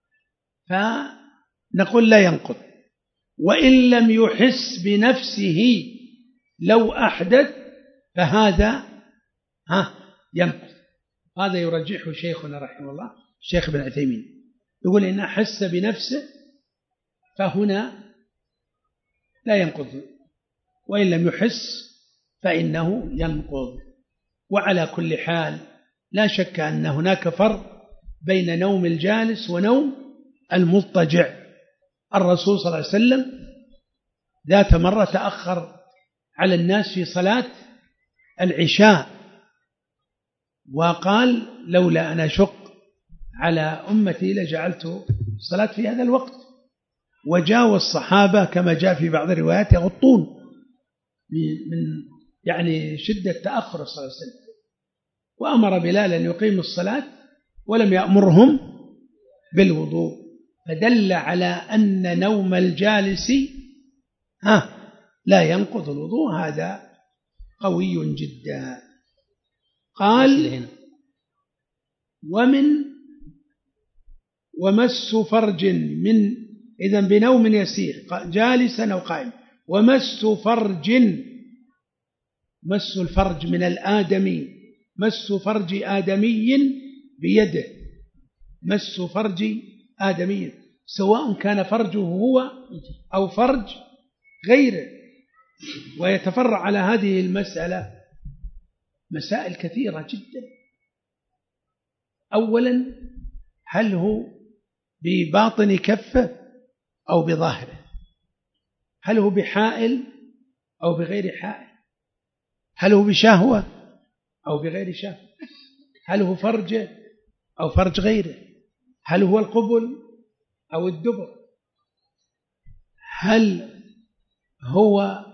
فنقول لا ينقض. وإن لم يحس بنفسه لو أحدث فهذا ها ينقض. هذا يرجحه شيخنا رحمه الله الشيخ ابن عثيمين، يقول إن أحس بنفسه فهنا لا ينقض، وإن لم يحس فإنه ينقض. وعلى كل حال لا شك أن هناك فرق بين نوم الجالس ونوم المضطجع. الرسول صلى الله عليه وسلم ذات مرة تأخر على الناس في صلاة العشاء، وقال لولا أن أشق على أمتي لجعلت الصلاة في هذا الوقت. وجاء الصحابة كما جاء في بعض الروايات يغطون من يعني شدة تأخر صلى الله عليه وسلم، وأمر بلال أن يقيم الصلاة ولم يأمرهم بالوضوء، فدل على أن نوم الجالس ها لا ينقض الوضوء. هذا قوي جدا. قال ومن ومس فرج من إذن بنوم يسير جالسا أو قائم. ومس فرج، مس الفرج من الآدمي، مس فرج آدمي بيده، مس فرج آدمي، سواء كان فرجه هو أو فرج غيره. ويتفرع على هذه المسألة مسائل كثيرة جدا. أولا، هل هو بباطن كفه أو بظاهره؟ هل هو بحائل أو بغير حائل؟ هل هو بشهوة أو بغير شهوة؟ هل هو فرجه أو فرج غيره؟ هل هو القبل أو الدبر؟ هل هو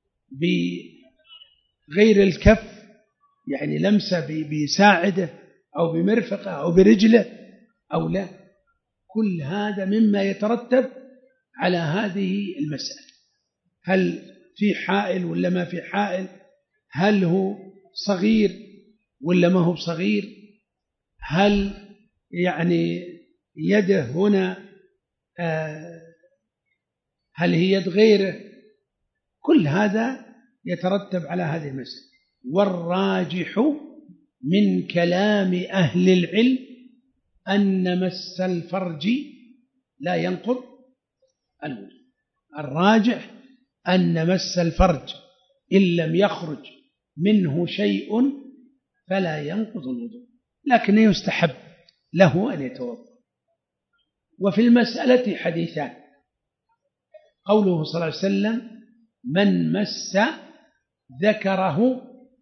بغير الكف يعني لمسة بساعده أو بمرفقه أو برجله أو لا؟ كل هذا مما يترتب على هذه المسألة. هل في حائل ولا ما في حائل؟ هل هو صغير ولا ما هو صغير؟ هل يعني يده هنا آه هل هي يد غيره؟ كل هذا يترتب على هذه المسألة. والراجح من كلام أهل العلم أن مس الفرج لا ينقض الوضوء. الراجح أن مس الفرج إن لم يخرج منه شيء فلا ينقض الوضوء، لكن يستحب له أن يتوضأ. وفي المسألة حديثان: قوله صلى الله عليه وسلم: من مس ذكره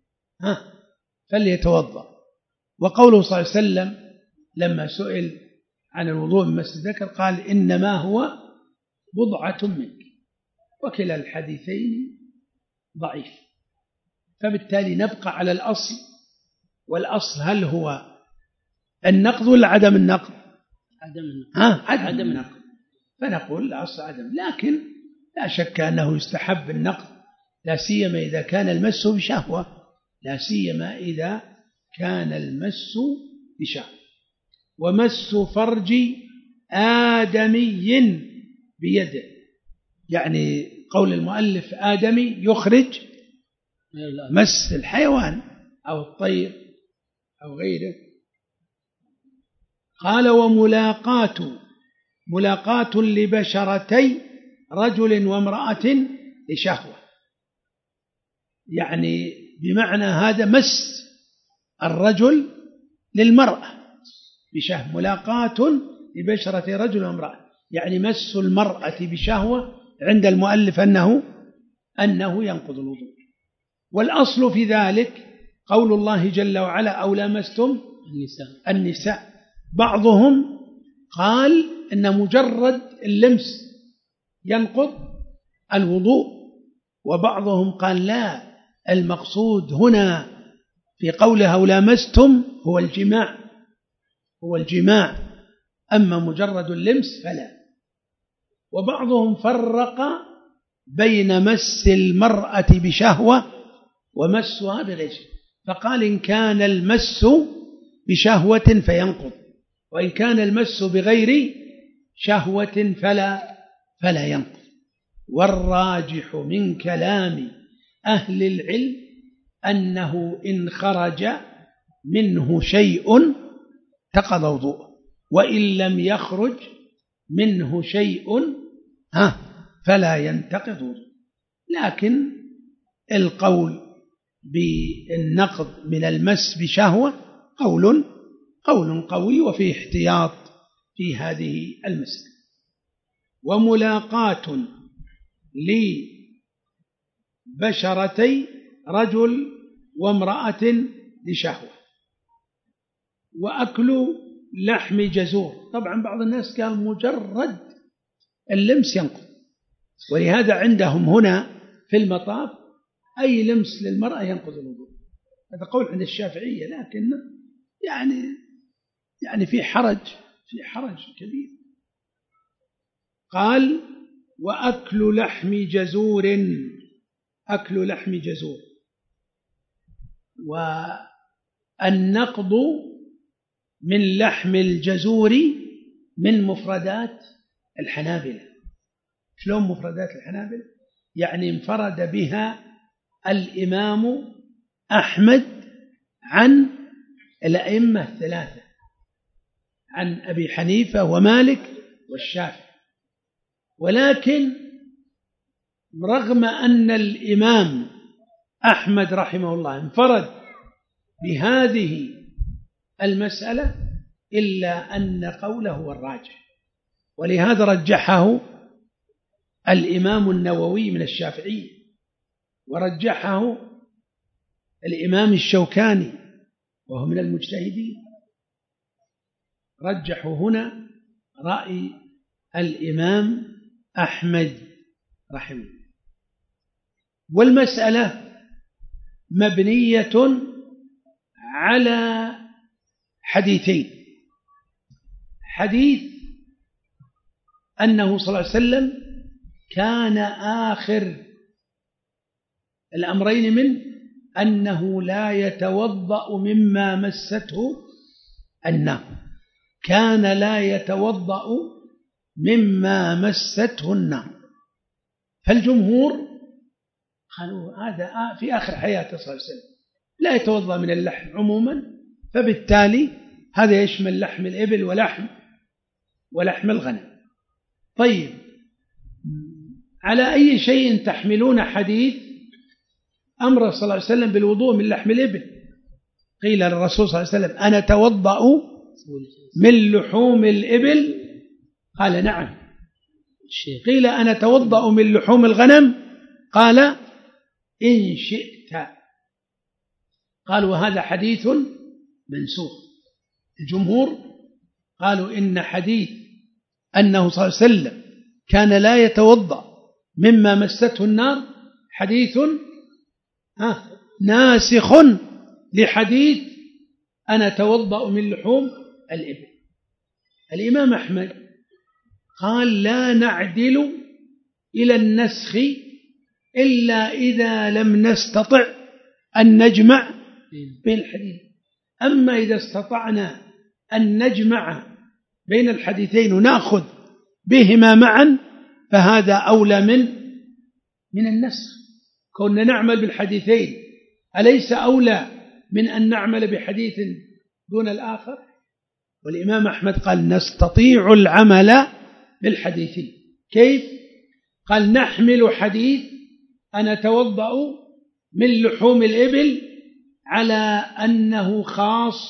فليتوضأ. وقوله صلى الله عليه وسلم لما سئل عن الوضوء من مس الذكر قال: إنما هو بضعة منك. وكلا الحديثين ضعيف، فبالتالي نبقى على الأصل. والأصل هل هو النقض ولا عدم النقض؟
عدم النقض.
ها عدم, عدم النقض. فنقول الأصل عدم، لكن لا شك أنه يستحب النقض، لا سيما إذا كان المس بشهوة، لا سيما إذا كان المس بشهوة. ومس فرج آدمي بيده، يعني قول المؤلف آدمي يخرج مس الحيوان أو الطير أو غيره. قال: وملاقاة ملاقاة لبشرتي رجل وامرأة لشهوة، يعني بمعنى هذا مس الرجل للمرأة بشهوة. ملاقاة لبشرة رجل وامرأة يعني مس المرأة بشهوة، عند المؤلف أنه أنه ينقض الوضوء. والأصل في ذلك قول الله جل وعلا: أو لامستم النساء. النساء بعضهم قال إن مجرد اللمس ينقض الوضوء، وبعضهم قال لا، المقصود هنا في قوله أو لامستم هو الجماع، هو الجماع، أما مجرد اللمس فلا. وبعضهم فرق بين مس المرأة بشهوة ومسها بغير شهوة، فقال إن كان المس بشهوة فينقض، وإن كان المس بغير شهوة فلا فلا ينقض. والراجح من كلام أهل العلم أنه إن خرج منه شيء تقضى وضوءه، وإن لم يخرج منه شيء ها فلا ينتقض وضوءه. لكن القول بالنقض من المس بشهوة قول قول قوي وفيه احتياط في هذه المسألة. وملاقاة لبشرتي رجل وامرأة لشهوة. وأكل لحم جزور، طبعا بعض الناس قال مجرد اللمس ينقض، ولهذا عندهم هنا في المطاف أي لمس للمرأة ينقض الوضوء. هذا قول عند الشافعية، لكن يعني يعني في حرج في حرج كبير. قال: وأكل لحم جزور، أكل لحم جزور. والنقض من لحم الجزور من مفردات الحنابلة. شلون مفردات الحنابلة؟ يعني انفرد بها الإمام أحمد عن الأئمة الثلاثة، عن أبي حنيفة ومالك والشافعي. ولكن رغم أن الإمام أحمد رحمه الله انفرد بهذه المسألة إلا أن قوله هو الراجح، ولهذا رجحه الإمام النووي من الشافعية، ورجحه الإمام الشوكاني وهو من المجتهدين رجحوا هنا رأي الإمام أحمد رحمه الله. والمسألة مبنية على حديثين: حديث أنه صلى الله عليه وسلم كان آخر الأمرين من أنه لا يتوضأ مما مسته النار، كان لا يتوضأ مما مسته النار. فالجمهور قالوا هذا في آخر حياته صلى الله عليه وسلم لا يتوضأ من اللحم عموما، فبالتالي هذا يشمل لحم الإبل ولحم ولحم الغنم. طيب، على أي شيء تحملون حديث أمر صلى الله عليه وسلم بالوضوء من لحم الإبل؟ قيل للرسول صلى الله عليه وسلم: أنا أتوضأ من لحوم الإبل؟ قال: نعم. قيل: أنا أتوضأ من لحوم الغنم؟ قال: إن شئت. قالوا: هذا حديث منسوخ. الجمهور قالوا إن حديث أنه صلى الله عليه وسلم كان لا يتوضأ مما مسته النار حديث ناسخ لحديث أنا أتوضأ من لحوم الإبل. الإمام أحمد قال: لا نعدل إلى النسخ إلا إذا لم نستطع أن نجمع بين الحديث. أما إذا استطعنا أن نجمع بين الحديثين ونأخذ بهما معا فهذا أولى من من النسخ. كنا نعمل بالحديثين أليس أولى من أن نعمل بحديث دون الآخر؟ والإمام أحمد قال: نستطيع العمل بالحديثين. كيف؟ قال: نحمل حديث أنا أتوضأ من لحوم الإبل على أنه خاص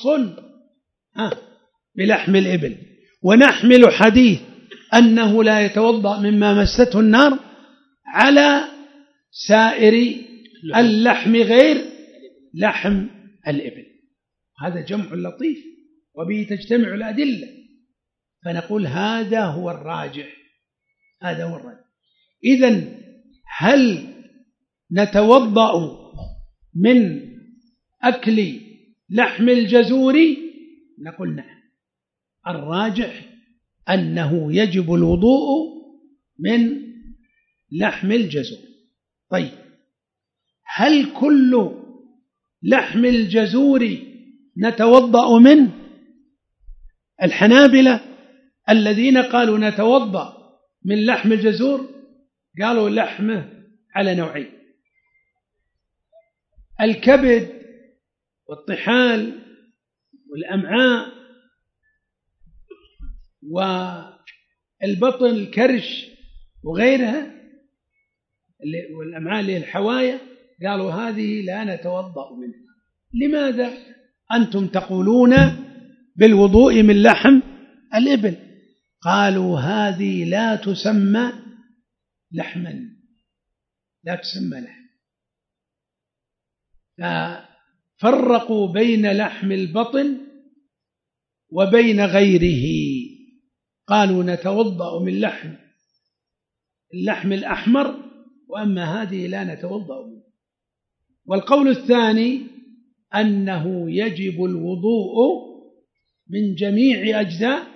بلحم الإبل، ونحمل حديث أنه لا يتوضأ مما مسته النار على سائر اللحم غير لحم الإبل. هذا جمع لطيف وبه تجتمع الأدلة، فنقول هذا هو الراجح، هذا هو الراجح. إذن هل نتوضأ من أكل لحم الجزور؟ نقول نعم. الراجح أنه يجب الوضوء من لحم الجزور. طيب، هل كل لحم الجزور نتوضأ منه؟ الحنابلة الذين قالوا نتوضأ من لحم الجزور قالوا لحمه على نوعين: الكبد والطحال والأمعاء والبطن الكرش وغيرها، والأمعاء اللي الحوايا، قالوا هذه لا نتوضأ منها. لماذا أنتم تقولون بالوضوء من لحم الإبل؟ قالوا هذه لا تسمى لحما، لا تسمى لحم. ففرقوا بين لحم البطن وبين غيره، قالوا نتوضأ من لحم اللحم الأحمر، وأما هذه لا نتوضأ منه. والقول الثاني أنه يجب الوضوء من جميع أجزاء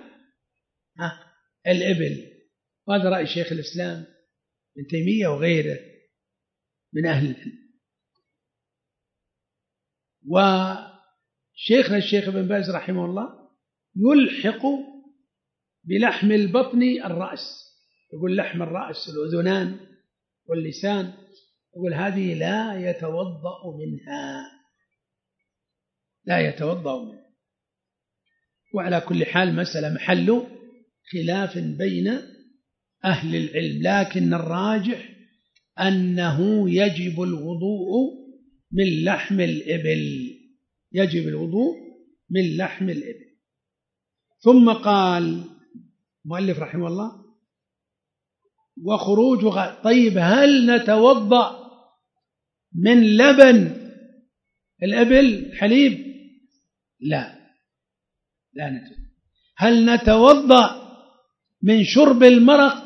الإبل، وهذا رأي شيخ الإسلام ابن تيمية وغيره من أهل العلم. وشيخنا الشيخ ابن باز رحمه الله يلحق بلحم البطن الرأس، يقول لحم الرأس الأذنان واللسان، يقول هذه لا يتوضأ منها، لا يتوضأ منها. وعلى كل حال مسألة محل خلاف بين أهل العلم، لكن الراجح أنه يجب الوضوء من لحم الإبل، يجب الوضوء من لحم الإبل. ثم قال المؤلف رحمه الله: وخروج غ... طيب، هل نتوضأ من لبن الإبل حليب؟ لا لا نتوضأ. هل نتوضأ من شرب المرق؟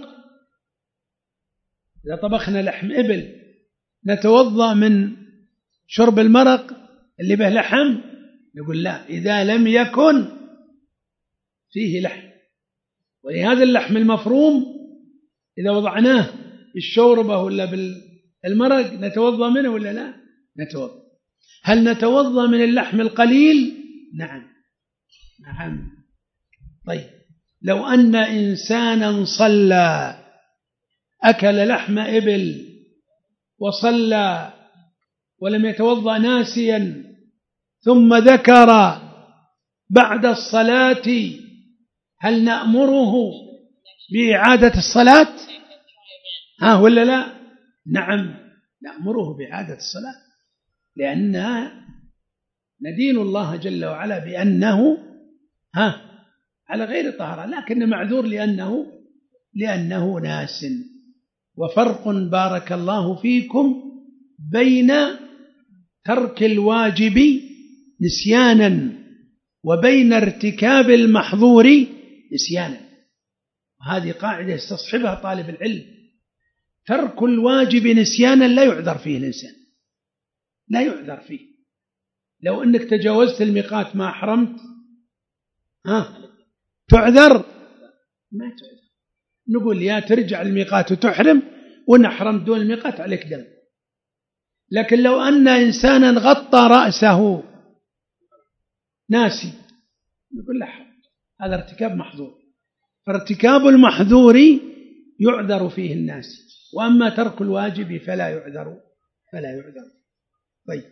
إذا طبخنا لحم إبل نتوضأ من شرب المرق اللي به لحم؟ نقول لا، إذا لم يكن فيه لحم. ولهذا اللحم المفروم إذا وضعناه بالشوربة ولا بالمرق نتوضأ منه ولا لا؟ نتوضأ. هل نتوضأ من اللحم القليل؟ نعم نعم. طيب لو أن إنسانا صلى أكل لحم إبل وصلى ولم يتوضأ ناسيا ثم ذكر بعد الصلاة، هل نأمره بإعادة الصلاة؟ ها ولا لا؟ نعم نأمره بإعادة الصلاة، لأن ندين الله جل وعلا بأنه ها على غير طهارة، لكن معذور لأنه لأنه ناس. وفرق بارك الله فيكم بين ترك الواجب نسيانا وبين ارتكاب المحظور نسيانا. هذه قاعدة يستصحبها طالب العلم. ترك الواجب نسيانا لا يعذر فيه الإنسان، لا يعذر فيه. لو أنك تجاوزت الميقات ما أحرمت ها تعذر؟ ما تعذر. نقول يا ترجع الميقات وتحرم، وإن أحرمت دون الميقات عليك دم. لكن لو أن إنسانا غطى رأسه ناسي نقول له هذا ارتكاب محظور. فارتكاب المحظور يعذر فيه الناس، وأما ترك الواجب فلا يعذر فلا يعذر. طيب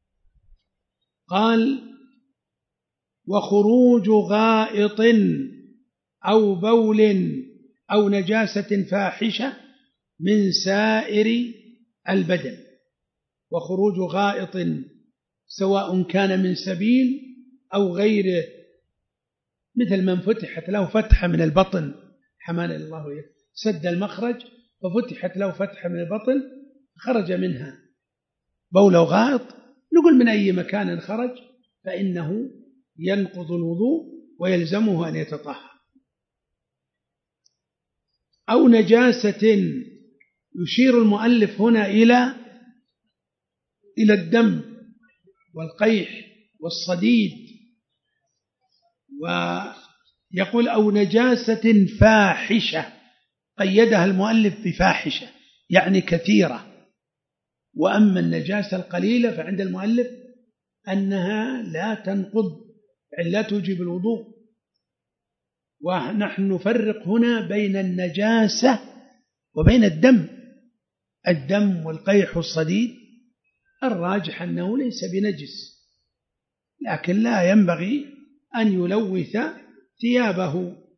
قال وخروج غائط أو بول أو نجاسة فاحشة من سائر البدن. وخروج غائط سواء كان من سبيل أو غيره، مثل من فتحت له فتحة من البطن، حمانا الله وإياه، سد المخرج ففتحت له فتحة من البطن خرج منها بول أو غائط، نقول من أي مكان خرج فإنه ينقض الوضوء ويلزمه أن يتطهر. أو نجاسة، يشير المؤلف هنا إلى إلى الدم والقيح والصديد، ويقول أو نجاسة فاحشة، قيدها المؤلف بفاحشة يعني كثيرة. وأما النجاسة القليلة فعند المؤلف أنها لا تنقض، يعني لا توجب الوضوء. ونحن نفرق هنا بين النجاسة وبين الدم. الدم والقيح والصديد الراجح أنه ليس بنجس، لكن لا ينبغي أن يلوث ثيابه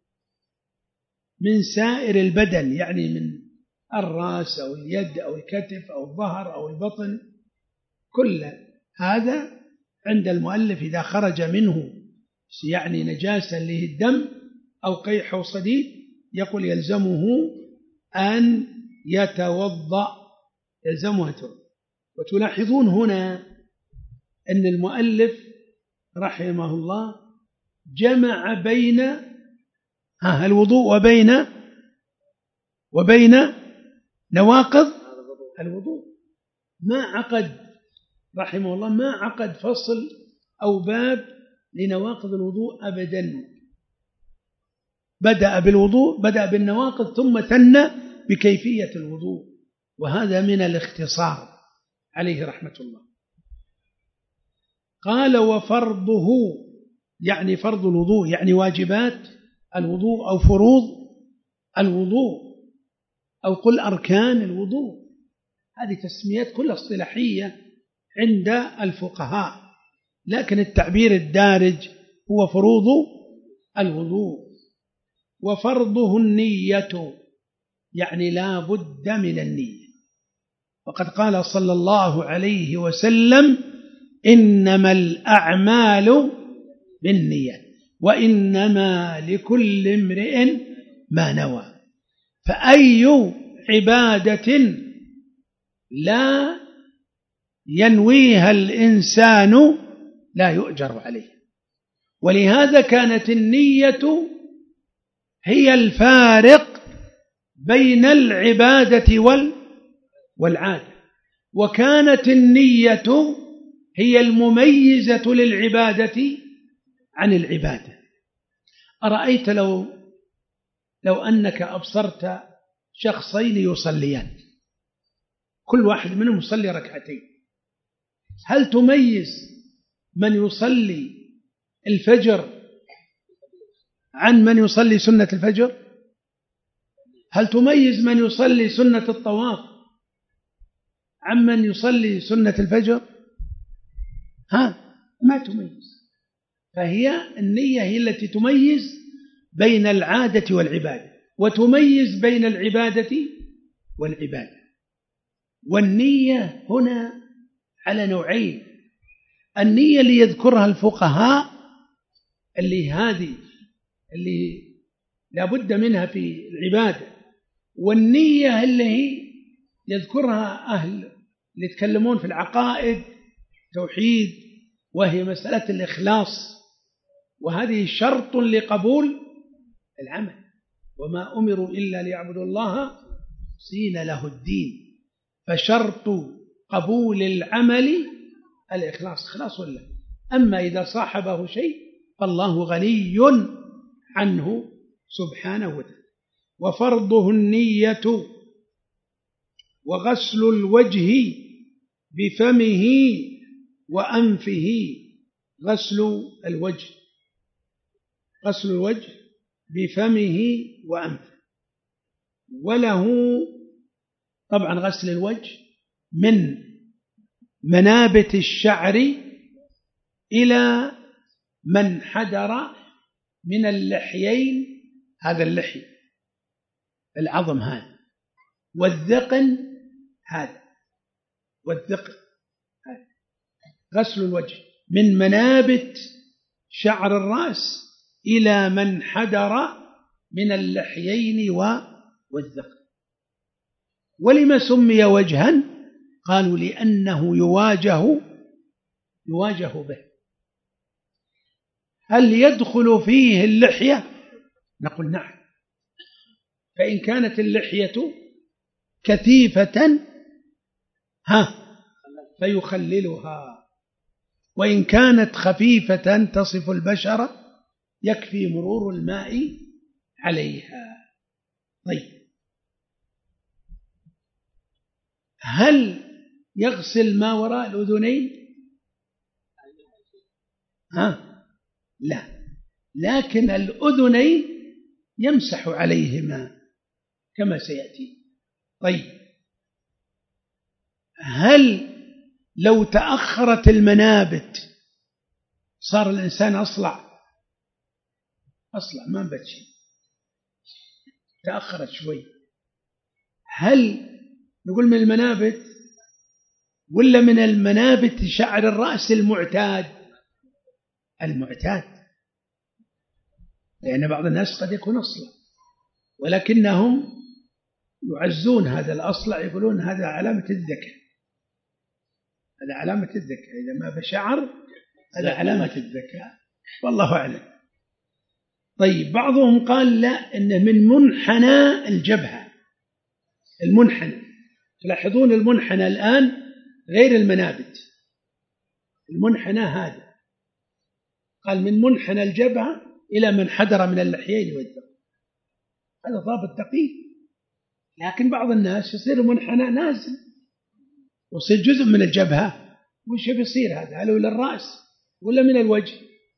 من سائر البدن، يعني من الرأس أو اليد أو الكتف أو الظهر أو البطن. كل هذا عند المؤلف إذا خرج منه يعني نجاسة له الدم أو قيح أو صديد يقول يلزمه أن يتوضأ، يلزمه أن يتوضأ. وتلاحظون هنا أن المؤلف رحمه الله جمع بين الوضوء وبين وبين نواقض الوضوء. ما عقد رحمه الله ما عقد فصل أو باب لنواقض الوضوء أبدا، بدأ بالوضوء، بدأ بالنواقض ثم ثنى بكيفية الوضوء، وهذا من الاختصار عليه رحمة الله. قال وفرضه، يعني فرض الوضوء يعني واجبات الوضوء أو فروض الوضوء أو قل أركان الوضوء، هذه تسميات كلها اصطلاحية عند الفقهاء، لكن التعبير الدارج هو فروض الوضوء. وفرضه النية، يعني لا بد من النية، وقد قال صلى الله عليه وسلم إنما الأعمال بالنية وإنما لكل امرئ ما نوى. فأي عبادة لا ينويها الإنسان لا يؤجر عليه. ولهذا كانت النية هي الفارق بين العبادة والعادة، وكانت النية هي المميزة للعبادة عن العبادة. أرأيت لو لو أنك أبصرت شخصين يصليان، كل واحد منهم يصلي ركعتين، هل تميز من يصلي الفجر عن من يصلي سنة الفجر؟ هل تميز من يصلي سنة الطواف عن من يصلي سنة الفجر؟ ها، ما تميز. فهي النية هي التي تميز بين العادة والعبادة، وتميز بين العبادة والعبادة. والنية هنا على نوعين: النية اللي يذكرها الفقهاء اللي هذه اللي لابد منها في العبادة، والنية اللي هي يذكرها أهل اللي يتكلمون في العقائد توحيد، وهي مسألة الإخلاص، وهذه شرط لقبول العمل. وما أمروا إلا ليعبدوا الله مخلصين له الدين، فشرط قبول العمل الإخلاص، خلاص ولا. أما إذا صاحبه شيء فالله غني عنه سبحانه وتعالى. وفرضه النية وغسل الوجه بفمه وأنفه. غسل الوجه غسل الوجه بفمه وأنفه. وله طبعا غسل الوجه من منابت الشعر إلى من حدر من اللحيين، هذا اللحي العظم هذا، والذقن هذا والذقن هذا. غسل الوجه من منابت شعر الرأس إلى من حدر من اللحيين والذقن. ولما سمي وجها؟ قالوا لأنه يواجه يواجه به. هل يدخل فيه اللحية؟ نقول نعم. فإن كانت اللحية كثيفة ها فيخللها، وإن كانت خفيفة تصف البشرة يكفي مرور الماء عليها. طيب، هل يغسل ما وراء الأذنين؟ ها لا، لكن الأذنين يمسح عليهما كما سيأتي. طيب، هل لو تأخرت المنابت صار الإنسان أصلع أصلع ما نبت شيء، تأخرت شوي، هل نقول من المنابت ولا من المنابت شعر الرأس المعتاد؟ المعتاد، لأن بعض الناس قد يكون أصلع ولكنهم يعزون هذا الأصلع، يقولون هذا علامة الذكاء، هذا علامة الذكاء، إذا ما بشعر هذا علامة الذكاء، والله أعلم. طيب، بعضهم قال لا، إنه من منحنى الجبهة، المنحنى، تلاحظون المنحنى الآن غير المنابت، المنحنى هذا قال من منحنى الجبهة إلى من حدر من اللحيين والذقن، هذا ضابط دقيق. لكن بعض الناس يصير المنحنى نازل ويصير جزء من الجبهة، وش بيصير هذا؟ هل هو للرأس ولا من الوجه؟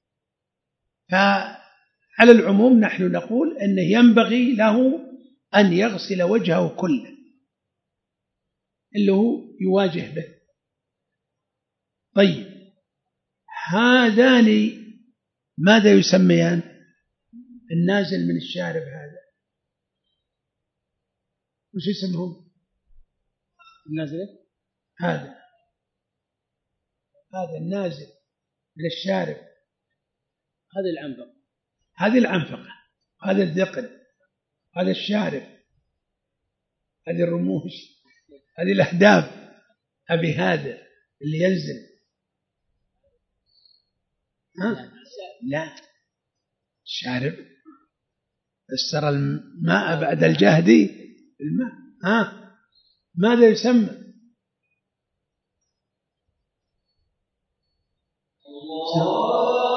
فعلى العموم نحن نقول أنه ينبغي له أن يغسل وجهه كله اللي هو يواجه به. طيب، هذان ماذا يسميان؟ النازل من الشارب هذا وش اسمهم؟ النازل هذا هذا النازل من الشارب، هذه العنفقة، هذه العنفقة، هذا الذقن، هذا الشارب، هذه الرموش، هذه الأهداب، أبي هذا اللي ينزل. ها؟ لا، الشارب فسر الماء بعد الجهد الماء. ها؟ ماذا يسمى؟ الله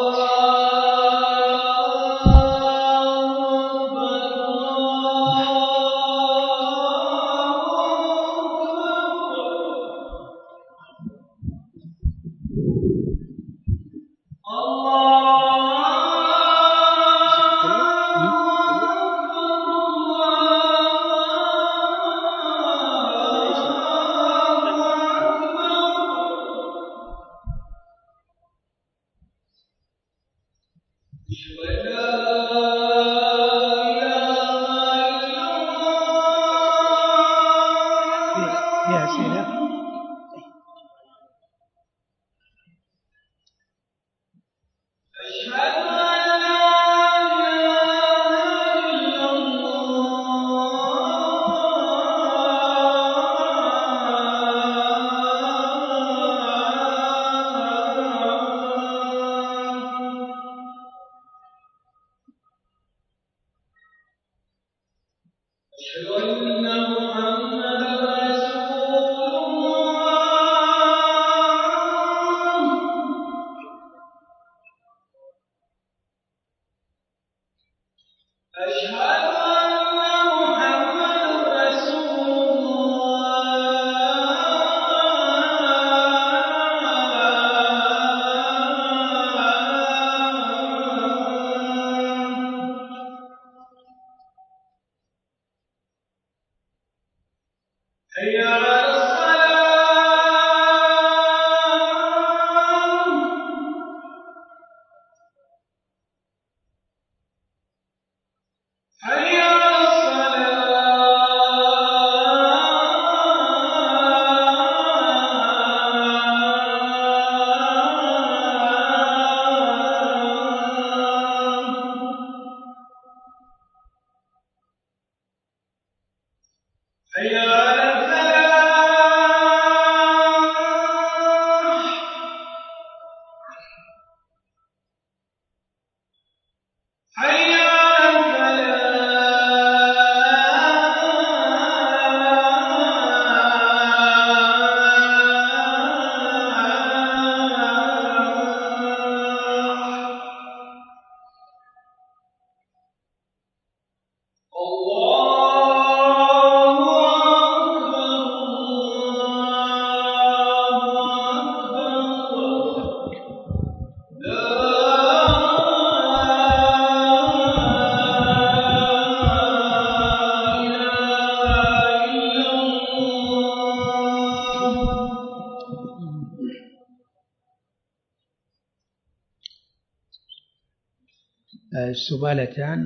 السبالتان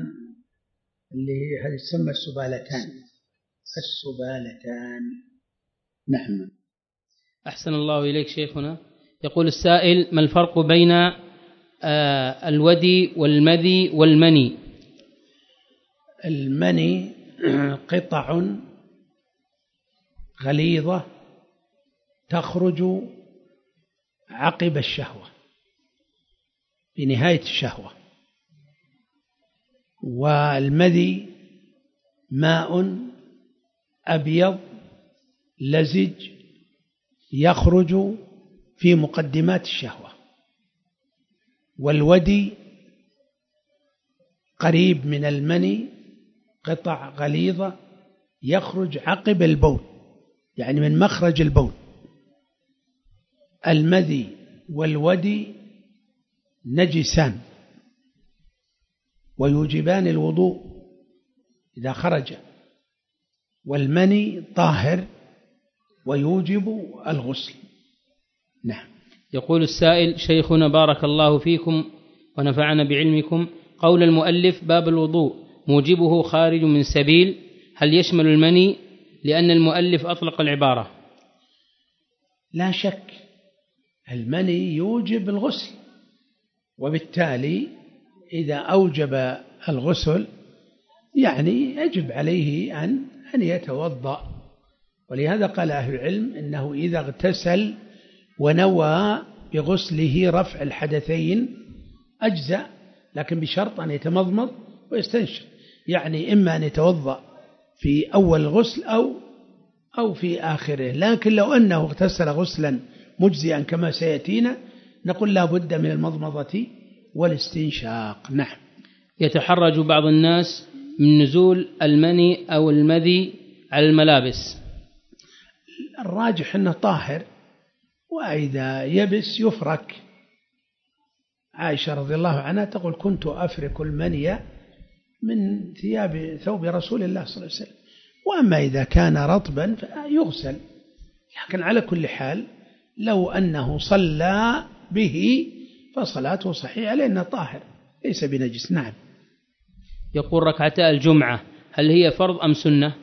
اللي هذه تسمى السبالتان السبالتان. نعم.
أحسن الله إليك شيخنا. يقول السائل: ما الفرق بين الودي والمذي والمني؟
المني قطع غليظة تخرج عقب الشهوة بنهاية الشهوة، والمذي ماء أبيض لزج يخرج في مقدمات الشهوة، والودي قريب من المني قطع غليظة يخرج عقب البول، يعني من مخرج البول. المذي والودي نجسان ويوجبان الوضوء إذا خرج، والمني طاهر ويوجب الغسل. نعم.
يقول السائل: شيخنا بارك الله فيكم ونفعنا بعلمكم، قول المؤلف باب الوضوء موجبه خارج من سبيل، هل يشمل المني؟ لأن المؤلف أطلق العبارة.
لا شك المني يوجب الغسل، وبالتالي إذا أوجب الغسل يعني يجب عليه أن أن يتوضأ. ولهذا قال أهل العلم إنه إذا اغتسل ونوى بغسله رفع الحدثين أجزأ، لكن بشرط أن يتمضمض ويستنشق، يعني إما أن يتوضأ في أول الغسل أو أو في آخره. لكن لو أنه اغتسل غسلا مجزئا كما سيأتينا نقول لا بد من المضمضة والاستنشاق. نعم.
يتحرج بعض الناس من نزول المني أو المذي على الملابس.
الراجح أنه طاهر، وإذا يبس يفرك. عائشة رضي الله عنها تقول كنت أفرك المني من ثياب ثوب رسول الله صلى الله عليه وسلم، وأما إذا كان رطبا فيغسل. لكن على كل حال لو أنه صلى به فصلاته صحيحة لأنه طاهر ليس بنجس. نعم.
يقول ركعتا الجمعة هل هي فرض أم سنة؟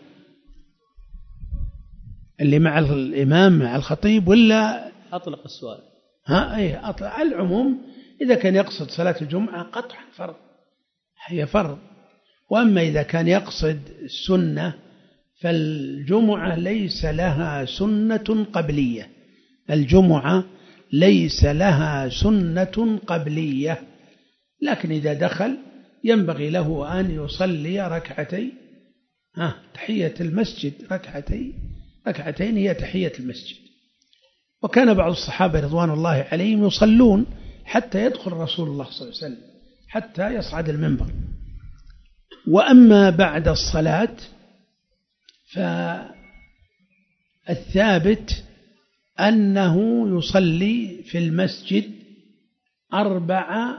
اللي مع الإمام مع الخطيب ولا
أطلق السؤال؟
ها أيه أطلق. العموم إذا كان يقصد صلاة الجمعة قطعا فرض، هي فرض. وأما إذا كان يقصد السنة فالجمعة ليس لها سنة قبلية، الجمعة ليس لها سنة قبلية، لكن إذا دخل ينبغي له أن يصلي ركعتي ها تحية المسجد، ركعتي ركعتين هي تحية المسجد. وكان بعض الصحابة رضوان الله عليهم يصلون حتى يدخل رسول الله صلى الله عليه وسلم حتى يصعد المنبر. وأما بعد الصلاة فالثابت أنه يصلي في المسجد أربع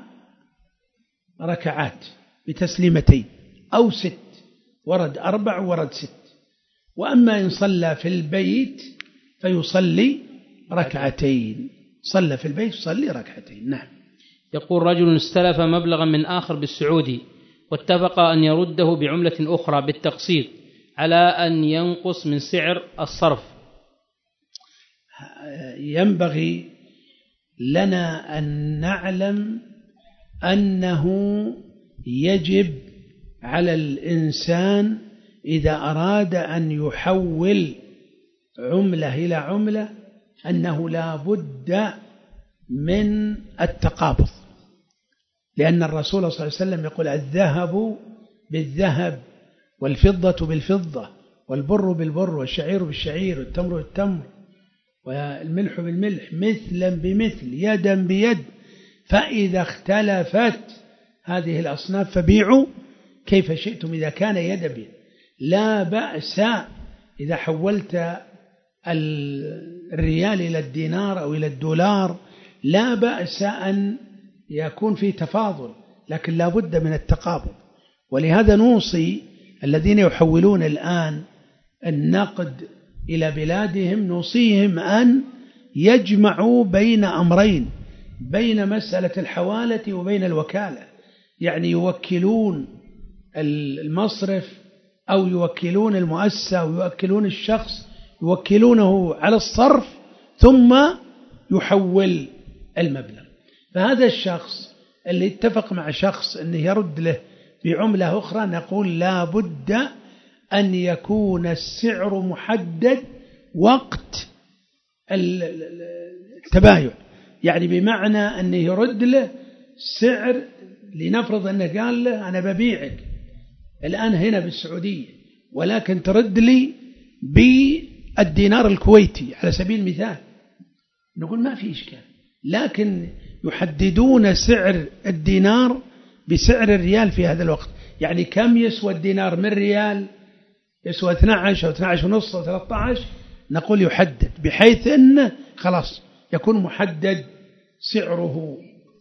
ركعات بتسليمتين أو ست، ورد أربع ورد ست. وأما إن صلى في البيت فيصلي ركعتين، صلى في البيت يصلي ركعتين. نعم.
يقول رجل استلف مبلغا من آخر بالسعودي واتفق أن يرده بعملة أخرى بالتقسيط على أن ينقص من سعر الصرف.
ينبغي لنا أن نعلم أنه يجب على الإنسان إذا أراد أن يحول عملة إلى عملة أنه لا بد من التقابض، لأن الرسول صلى الله عليه وسلم يقول الذهب بالذهب والفضة بالفضة والبر بالبر والشعير بالشعير والتمر بالتمر والملح بالملح مثلا بمثل يدا بيد، فإذا اختلفت هذه الأصناف فبيعوا كيف شئتم إذا كان يدا بيد. لا بأس إذا حولت الريال إلى الدينار أو إلى الدولار، لا بأس أن يكون في تفاضل، لكن لا بد من التقابض. ولهذا نوصي الذين يحولون الآن النقد إلى بلادهم، نوصيهم أن يجمعوا بين أمرين، بين مسألة الحوالة وبين الوكالة، يعني يوكلون المصرف أو يوكلون المؤسسة أو يوكلون الشخص، يوكلونه على الصرف ثم يحول المبلغ. فهذا الشخص اللي اتفق مع شخص أنه يرد له بعملة أخرى نقول لا بد أن يكون السعر محدد وقت التبايع، يعني بمعنى أنه يرد له سعر، لنفرض أنه قال له أنا ببيعك الآن هنا بالسعودية ولكن ترد لي بالدينار الكويتي على سبيل المثال، نقول ما في إشكال، لكن يحددون سعر الدينار بسعر الريال في هذا الوقت. يعني كم يسوى الدينار من ريال؟ يسوى اثني عشر أو اثني عشر ونص أو ثلاثة عشر، نقول يحدد بحيث أنه خلاص يكون محدد سعره،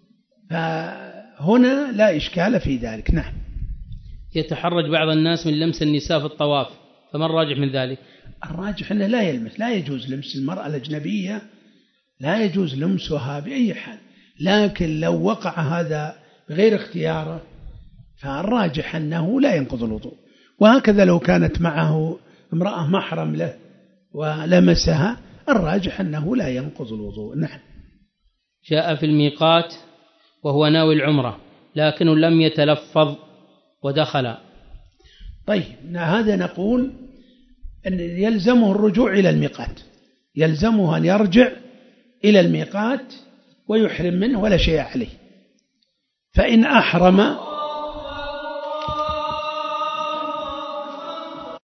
فهنا لا إشكال في ذلك. نعم.
يتحرج بعض الناس من لمس النساء في الطواف، فما الراجح من ذلك؟
الراجح أنه لا يلمس، لا يجوز لمس المرأة الأجنبية، لا يجوز لمسها بأي حال، لكن لو وقع هذا غير اختياره فالراجح أنه لا ينقض الوضوء. وهكذا لو كانت معه امرأة محرم له ولمسها الراجح أنه لا ينقض الوضوء. نعم.
جاء في الميقات وهو ناوي العمرة لكنه لم يتلفظ ودخل.
طيب هذا نقول أن يلزمه الرجوع إلى الميقات، يلزمه أن يرجع إلى الميقات ويحرم منه ولا شيء عليه. فإن أحرم